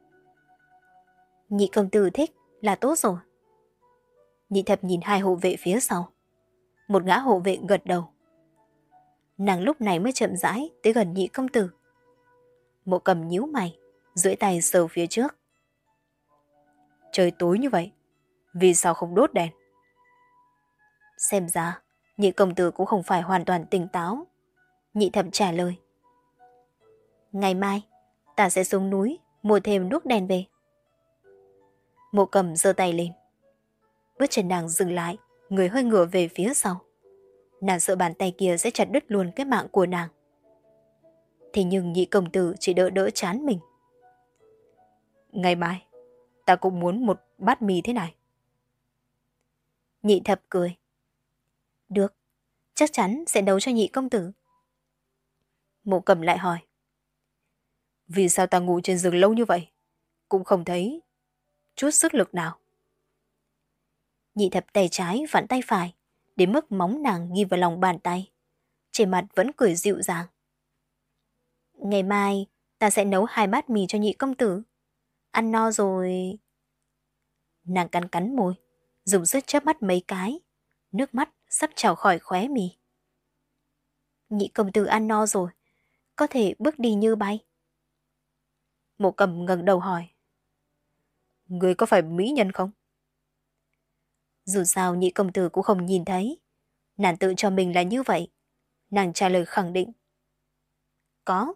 Nhị công tử thích là tốt rồi. Nhị thập nhìn hai hộ vệ phía sau. Một gã hộ vệ gật đầu. Nàng lúc này mới chậm rãi tới gần nhị công tử. Mộ Cầm nhíu mày, duỗi tay sờ phía trước. Trời tối như vậy, vì sao không đốt đèn? Xem ra, nhị công tử cũng không phải hoàn toàn tỉnh táo. Nhị thập trả lời. Ngày mai, ta sẽ xuống núi mua thêm đuốc đèn về. Mộ Cầm giơ tay lên. Bước chân nàng dừng lại, người hơi ngửa về phía sau. Nàng sợ bàn tay kia sẽ chặt đứt luôn cái mạng của nàng. Thế nhưng nhị công tử chỉ đỡ đỡ chán mình. Ngày mai, ta cũng muốn một bát mì thế này. Nhị thập cười. Được, chắc chắn sẽ nấu cho nhị công tử. Mộ Cầm lại hỏi. Vì sao ta ngủ trên giường lâu như vậy, cũng không thấy chút sức lực nào? Nhị thập tay trái vặn tay phải, đến mức móng nàng ghi vào lòng bàn tay. Trên mặt vẫn cười dịu dàng. Ngày mai, ta sẽ nấu hai bát mì cho nhị công tử. Ăn no rồi. Nàng cắn cắn môi, dùng sức chớp mắt mấy cái. Nước mắt sắp trào khỏi khóe mi. Nhị công tử ăn no rồi, có thể bước đi như bay. Mộ Cầm ngẩng đầu hỏi. Người có phải mỹ nhân không? Dù sao nhị công tử cũng không nhìn thấy. Nàng tự cho mình là như vậy. Nàng trả lời khẳng định. Có.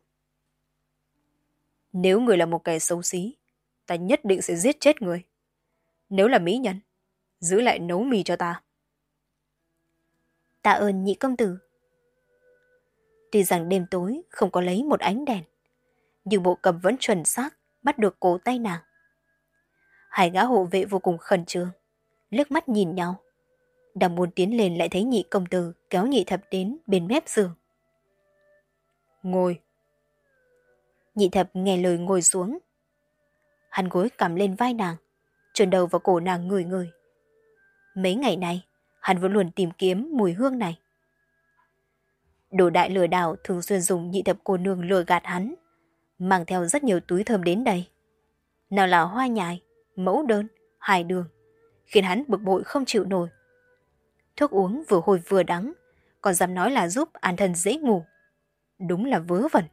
Nếu người là một kẻ xấu xí, ta nhất định sẽ giết chết người. Nếu là mỹ nhân, giữ lại nấu mì cho ta. Tạ ơn nhị công tử. Tuy rằng đêm tối không có lấy một ánh đèn, nhưng Mộ Cầm vẫn chuẩn xác bắt được cổ tay nàng. Hai gã hộ vệ vô cùng khẩn trương, liếc mắt nhìn nhau. Đang muốn tiến lên lại thấy nhị công tử kéo nhị thập đến bên mép giường. Ngồi. Nhị thập nghe lời ngồi xuống. Hắn gối cằm lên vai nàng, chôn đầu vào cổ nàng ngửi ngửi. Mấy ngày nay, hắn vẫn luôn tìm kiếm mùi hương này. Đồ đại lừa đảo thường xuyên dùng nhị thập cô nương lừa gạt hắn, mang theo rất nhiều túi thơm đến đây. Nào là hoa nhài, mẫu đơn, hài đường, khiến hắn bực bội không chịu nổi. Thuốc uống vừa hôi vừa đắng, còn dám nói là giúp an thân dễ ngủ. Đúng là vớ vẩn.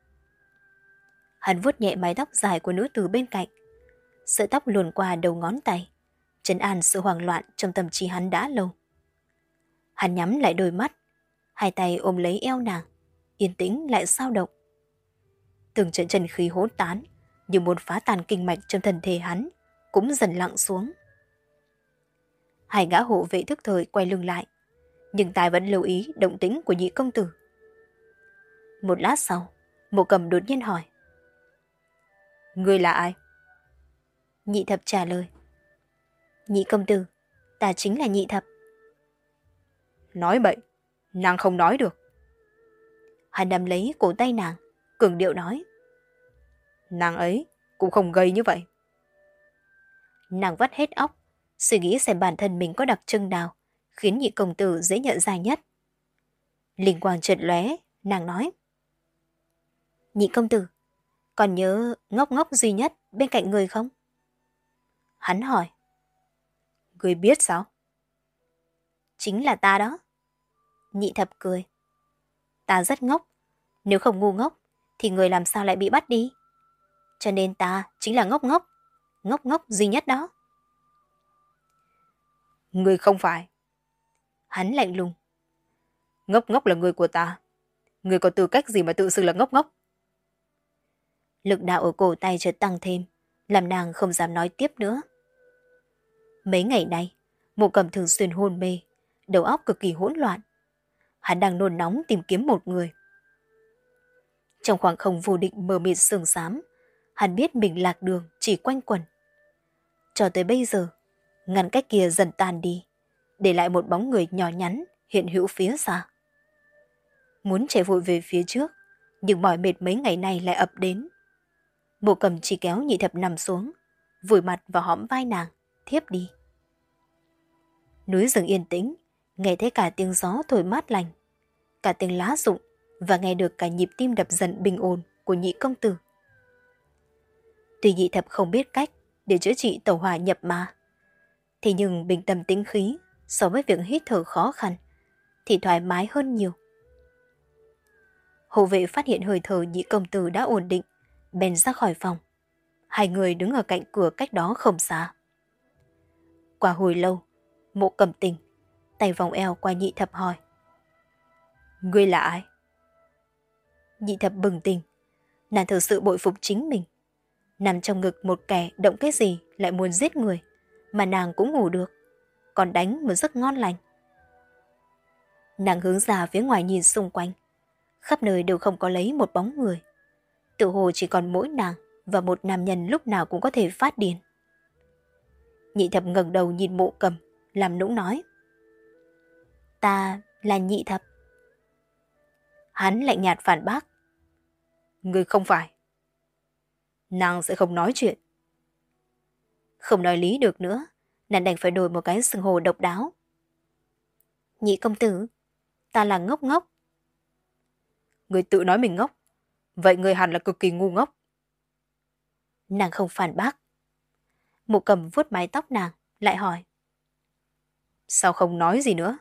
Hắn vuốt nhẹ mái tóc dài của nữ tử bên cạnh, sợi tóc luồn qua đầu ngón tay, trấn an sự hoảng loạn trong tâm trí hắn đã lâu. Hắn nhắm lại đôi mắt, hai tay ôm lấy eo nàng, yên tĩnh lại sao động. Từng trận chân khí hỗn tán, như muốn phá tan kinh mạch trong thân thể hắn, cũng dần lặng xuống. Hai gã hộ vệ thức thời quay lưng lại, nhưng tai vẫn lưu ý động tĩnh của nhị công tử. Một lát sau, Mộ Cầm đột nhiên hỏi. Ngươi là ai? Nhị thập trả lời. Nhị công tử, ta chính là nhị thập. Nói bậy, nàng không nói được. Hắn nắm lấy cổ tay nàng, cường điệu nói. Nàng ấy cũng không gầy như vậy. Nàng vắt hết óc, suy nghĩ xem bản thân mình có đặc trưng nào khiến nhị công tử dễ nhận ra nhất. Linh quang chợt lóe, nàng nói. Nhị công tử, còn nhớ ngốc ngốc duy nhất bên cạnh người không? Hắn hỏi. Ngươi biết sao? Chính là ta đó. Nhị thập cười. Ta rất ngốc, nếu không ngu ngốc thì người làm sao lại bị bắt đi? Cho nên ta chính là ngốc ngốc, ngốc ngốc duy nhất đó. Ngươi không phải. Hắn lạnh lùng. Ngốc ngốc là người của ta. Ngươi có tư cách gì mà tự xưng là ngốc ngốc? Lực đạo ở cổ tay chợt tăng thêm, làm nàng không dám nói tiếp nữa. Mấy ngày nay, Mộ Cầm thường xuyên hôn mê, đầu óc cực kỳ hỗn loạn. Hắn đang nôn nóng tìm kiếm một người. Trong khoảng không vô định mờ mịt sương xám, hắn biết mình lạc đường chỉ quanh quẩn. Cho tới bây giờ, ngăn cách kia dần tan đi, để lại một bóng người nhỏ nhắn hiện hữu phía xa. Muốn chạy vội về phía trước, nhưng mỏi mệt mấy ngày nay lại ập đến. Mộ Cầm chỉ kéo nhị thập nằm xuống, vùi mặt vào hõm vai nàng, thiếp đi. Núi rừng yên tĩnh, nghe thấy cả tiếng gió thổi mát lành, cả tiếng lá rụng và nghe được cả nhịp tim đập dần bình ổn của nhị công tử. Tuy nhị thập không biết cách để chữa trị tẩu hỏa nhập ma, thế nhưng bình tâm tĩnh khí so với việc hít thở khó khăn thì thoải mái hơn nhiều. Hộ vệ phát hiện hơi thở nhị công tử đã ổn định, bèn ra khỏi phòng. Hai người đứng ở cạnh cửa cách đó không xa. Qua hồi lâu, Mộ Cầm tỉnh, tay vòng eo qua nhị thập hỏi. Ngươi là ai? Nhị thập bừng tỉnh, nàng thực sự bội phục chính mình. Nằm trong ngực một kẻ động cái gì lại muốn giết người, mà nàng cũng ngủ được, còn đánh một giấc ngon lành. Nàng hướng ra phía ngoài nhìn xung quanh, khắp nơi đều không có lấy một bóng người. Tự hồ chỉ còn mỗi nàng và một nam nhân lúc nào cũng có thể phát điên. Nhị thập ngẩng đầu nhìn Mộ Cầm, làm nũng nói. Ta là nhị thập. Hắn lạnh nhạt phản bác. Ngươi không phải. Nàng sẽ không nói chuyện. Không nói lý được nữa, nàng đành phải đổi một cái xưng hô độc đáo. Nhị công tử, ta là ngốc ngốc. Ngươi tự nói mình ngốc, vậy ngươi hẳn là cực kỳ ngu ngốc. Nàng không phản bác. Mộ Cầm vuốt mái tóc nàng, lại hỏi. Sao không nói gì nữa?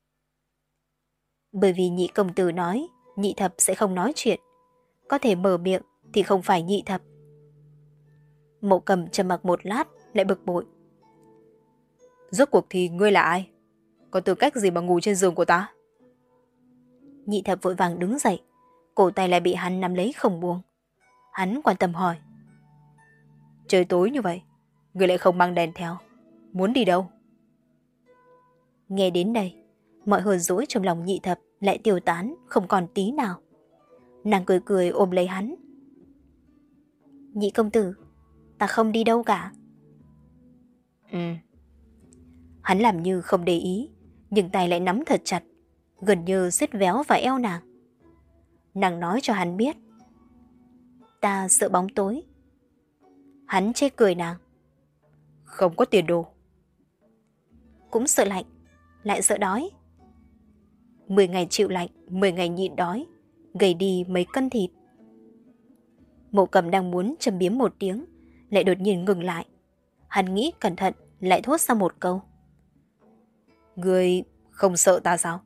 Bởi vì nhị công tử nói nhị thập sẽ không nói chuyện, có thể mở miệng thì không phải nhị thập. Mộ Cầm trầm mặc một lát, lại bực bội. Rốt cuộc thì ngươi là ai? Có tư cách gì mà ngủ trên giường của ta? Nhị thập vội vàng đứng dậy, cổ tay lại bị hắn nắm lấy không buông. Hắn quan tâm hỏi. Trời tối như vậy, ngươi lại không mang đèn theo, muốn đi đâu? Nghe đến đây, mọi hờn dỗi trong lòng nhị thập lại tiêu tán không còn tí nào. Nàng cười cười ôm lấy hắn. Nhị công tử, ta không đi đâu cả. Ừ. Hắn làm như không để ý, nhưng tay lại nắm thật chặt, gần như siết véo vào eo nàng. Nàng nói cho hắn biết. Ta sợ bóng tối. Hắn chê cười nàng. Không có tiền đồ. Cũng sợ lạnh, lại sợ đói. Mười ngày chịu lạnh, mười ngày nhịn đói, gầy đi mấy cân thịt. Mộ Cầm đang muốn châm biếm một tiếng, lại đột nhiên ngừng lại. Hắn nghĩ cẩn thận, lại thốt ra một câu. Ngươi không sợ ta sao?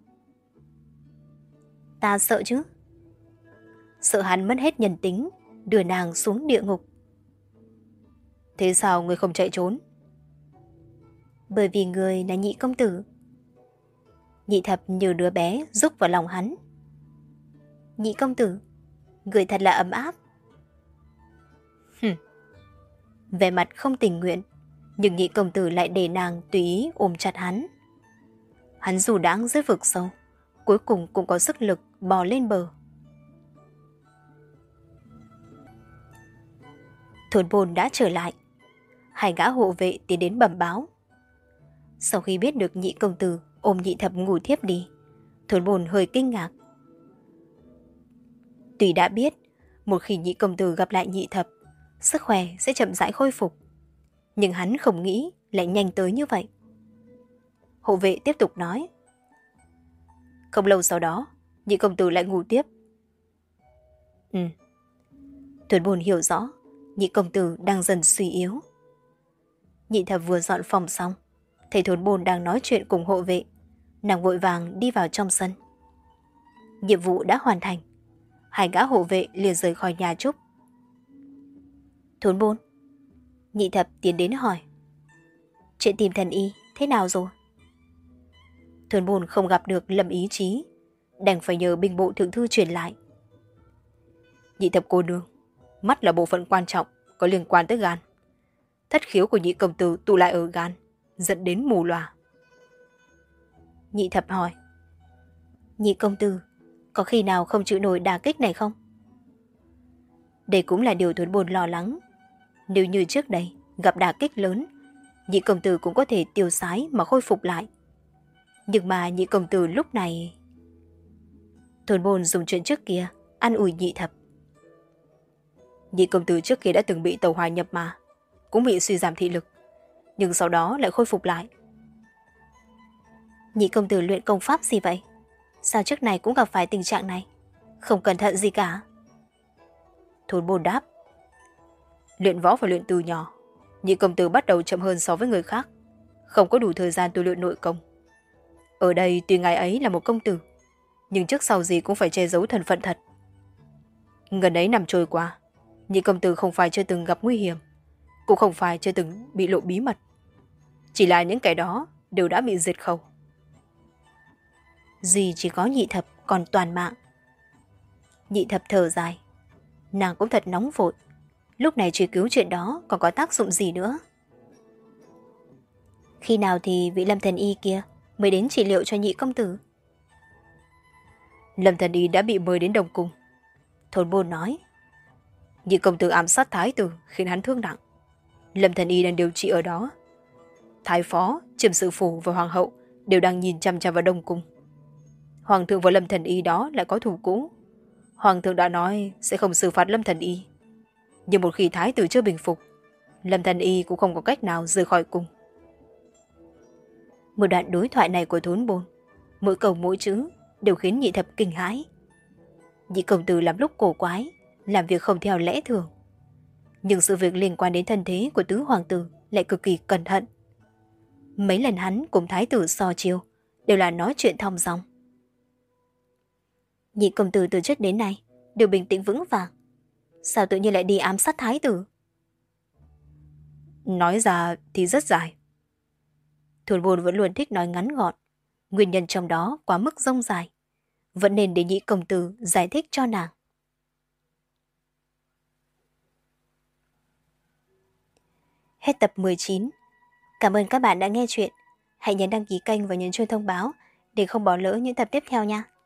Ta sợ chứ. Sợ hắn mất hết nhân tính, đưa nàng xuống địa ngục. Thế sao ngươi không chạy trốn? Bởi vì người là nhị công tử. Nhị thập như đứa bé rúc vào lòng hắn. Nhị công tử, người thật là ấm áp. Hừm. Vẻ mặt không tình nguyện, nhưng nhị công tử lại để nàng tùy ý ôm chặt hắn. Hắn dù đãng dưới vực sâu, cuối cùng cũng có sức lực bò lên bờ. Thôn Bồn đã trở lại. Hai gã hộ vệ tiến đến bẩm báo. Sau khi biết được Nhị công tử ôm Nhị thập ngủ thiếp đi, Thôn Bồn hơi kinh ngạc. Tuy đã biết một khi Nhị công tử gặp lại Nhị thập, sức khỏe sẽ chậm rãi khôi phục, nhưng hắn không nghĩ lại nhanh tới như vậy. Hộ vệ tiếp tục nói. Không lâu sau đó, Nhị công tử lại ngủ tiếp. Ừ. Thôn Bồn hiểu rõ Nhị công tử đang dần suy yếu. Nhị thập vừa dọn phòng xong, thấy Thôn Bồn đang nói chuyện cùng hộ vệ, nàng vội vàng đi vào trong sân. Nhiệm vụ đã hoàn thành, hai gã hộ vệ liền rời khỏi nhà Trúc. Thôn Bồn, Nhị thập tiến đến hỏi. Chuyện tìm thần y thế nào rồi? Thôn Bồn không gặp được Lâm Ý Chí, đành phải nhờ binh bộ thượng thư truyền lại. Nhị thập cô nương, mắt là bộ phận quan trọng có liên quan tới gan. Thất khiếu của Nhị công tử tụ lại ở gan, dẫn đến mù lòa. Nhị thập hỏi. Nhị công tử có khi nào không chịu nổi đả kích này không? Đây cũng là điều Thôn Bồn lo lắng. Nếu như trước đây gặp đả kích lớn, Nhị công tử cũng có thể tiêu sái mà khôi phục lại. Nhưng mà Nhị công tử lúc này... Thôn Bồn dùng chuyện trước kia an ủi Nhị thập. Nhị công tử trước kia đã từng bị tàu hỏa nhập mà, cũng bị suy giảm thị lực, nhưng sau đó lại khôi phục lại. Nhị công tử luyện công pháp gì vậy? Sao trước này cũng gặp phải tình trạng này? Không cẩn thận gì cả. Thôn Bồn đáp. Luyện võ phải luyện từ nhỏ. Nhị công tử bắt đầu chậm hơn so với người khác, không có đủ thời gian tu luyện nội công. Ở đây tuy ngài ấy là một công tử, nhưng trước sau gì cũng phải che giấu thân phận thật. Gần ấy năm trôi qua, Nhị công tử không phải chưa từng gặp nguy hiểm, cũng không phải chưa từng bị lộ bí mật. Chỉ là những kẻ đó đều đã bị diệt khẩu. Duy chỉ có Nhị thập còn toàn mạng. Nhị thập thở dài. Nàng cũng thật nóng vội. Lúc này truy cứu chuyện đó còn có tác dụng gì nữa? Khi nào thì vị Lâm thần y kia mới đến trị liệu cho Nhị công tử? Lâm thần y đã bị mời đến Đông Cung. Thôn Bồn nói. Nhị công tử ám sát thái tử khiến hắn thương nặng. Lâm thần y đang điều trị ở đó. Thái phó, chiêm sự phủ và hoàng hậu đều đang nhìn chăm chăm vào Đông Cung. Hoàng thượng và Lâm thần y đó lại có thù cũ. Hoàng thượng đã nói sẽ không xử phạt Lâm thần y, nhưng một khi thái tử chưa bình phục, Lâm thần y cũng không có cách nào rời khỏi cung. Một đoạn đối thoại này của Thôn Bồn, mỗi câu mỗi chữ đều khiến Nhị thập kinh hãi. Nhị công tử làm lúc cổ quái, làm việc không theo lẽ thường, nhưng sự việc liên quan đến thân thế của tứ hoàng tử lại cực kỳ cẩn thận. Mấy lần hắn cùng thái tử so chiêu đều là nói chuyện thong dong. Nhị công tử từ trước đến nay đều bình tĩnh vững vàng, sao tự nhiên lại đi ám sát thái tử? Nói ra thì rất dài. Thôn Bồn vẫn luôn thích nói ngắn gọn, nguyên nhân trong đó quá mức rông dài, vẫn nên để Nhị công tử giải thích cho nàng. Hết tập mười chín. Cảm ơn các bạn đã nghe chuyện. Hãy nhấn đăng ký kênh và nhấn chuông thông báo để không bỏ lỡ những tập tiếp theo nha.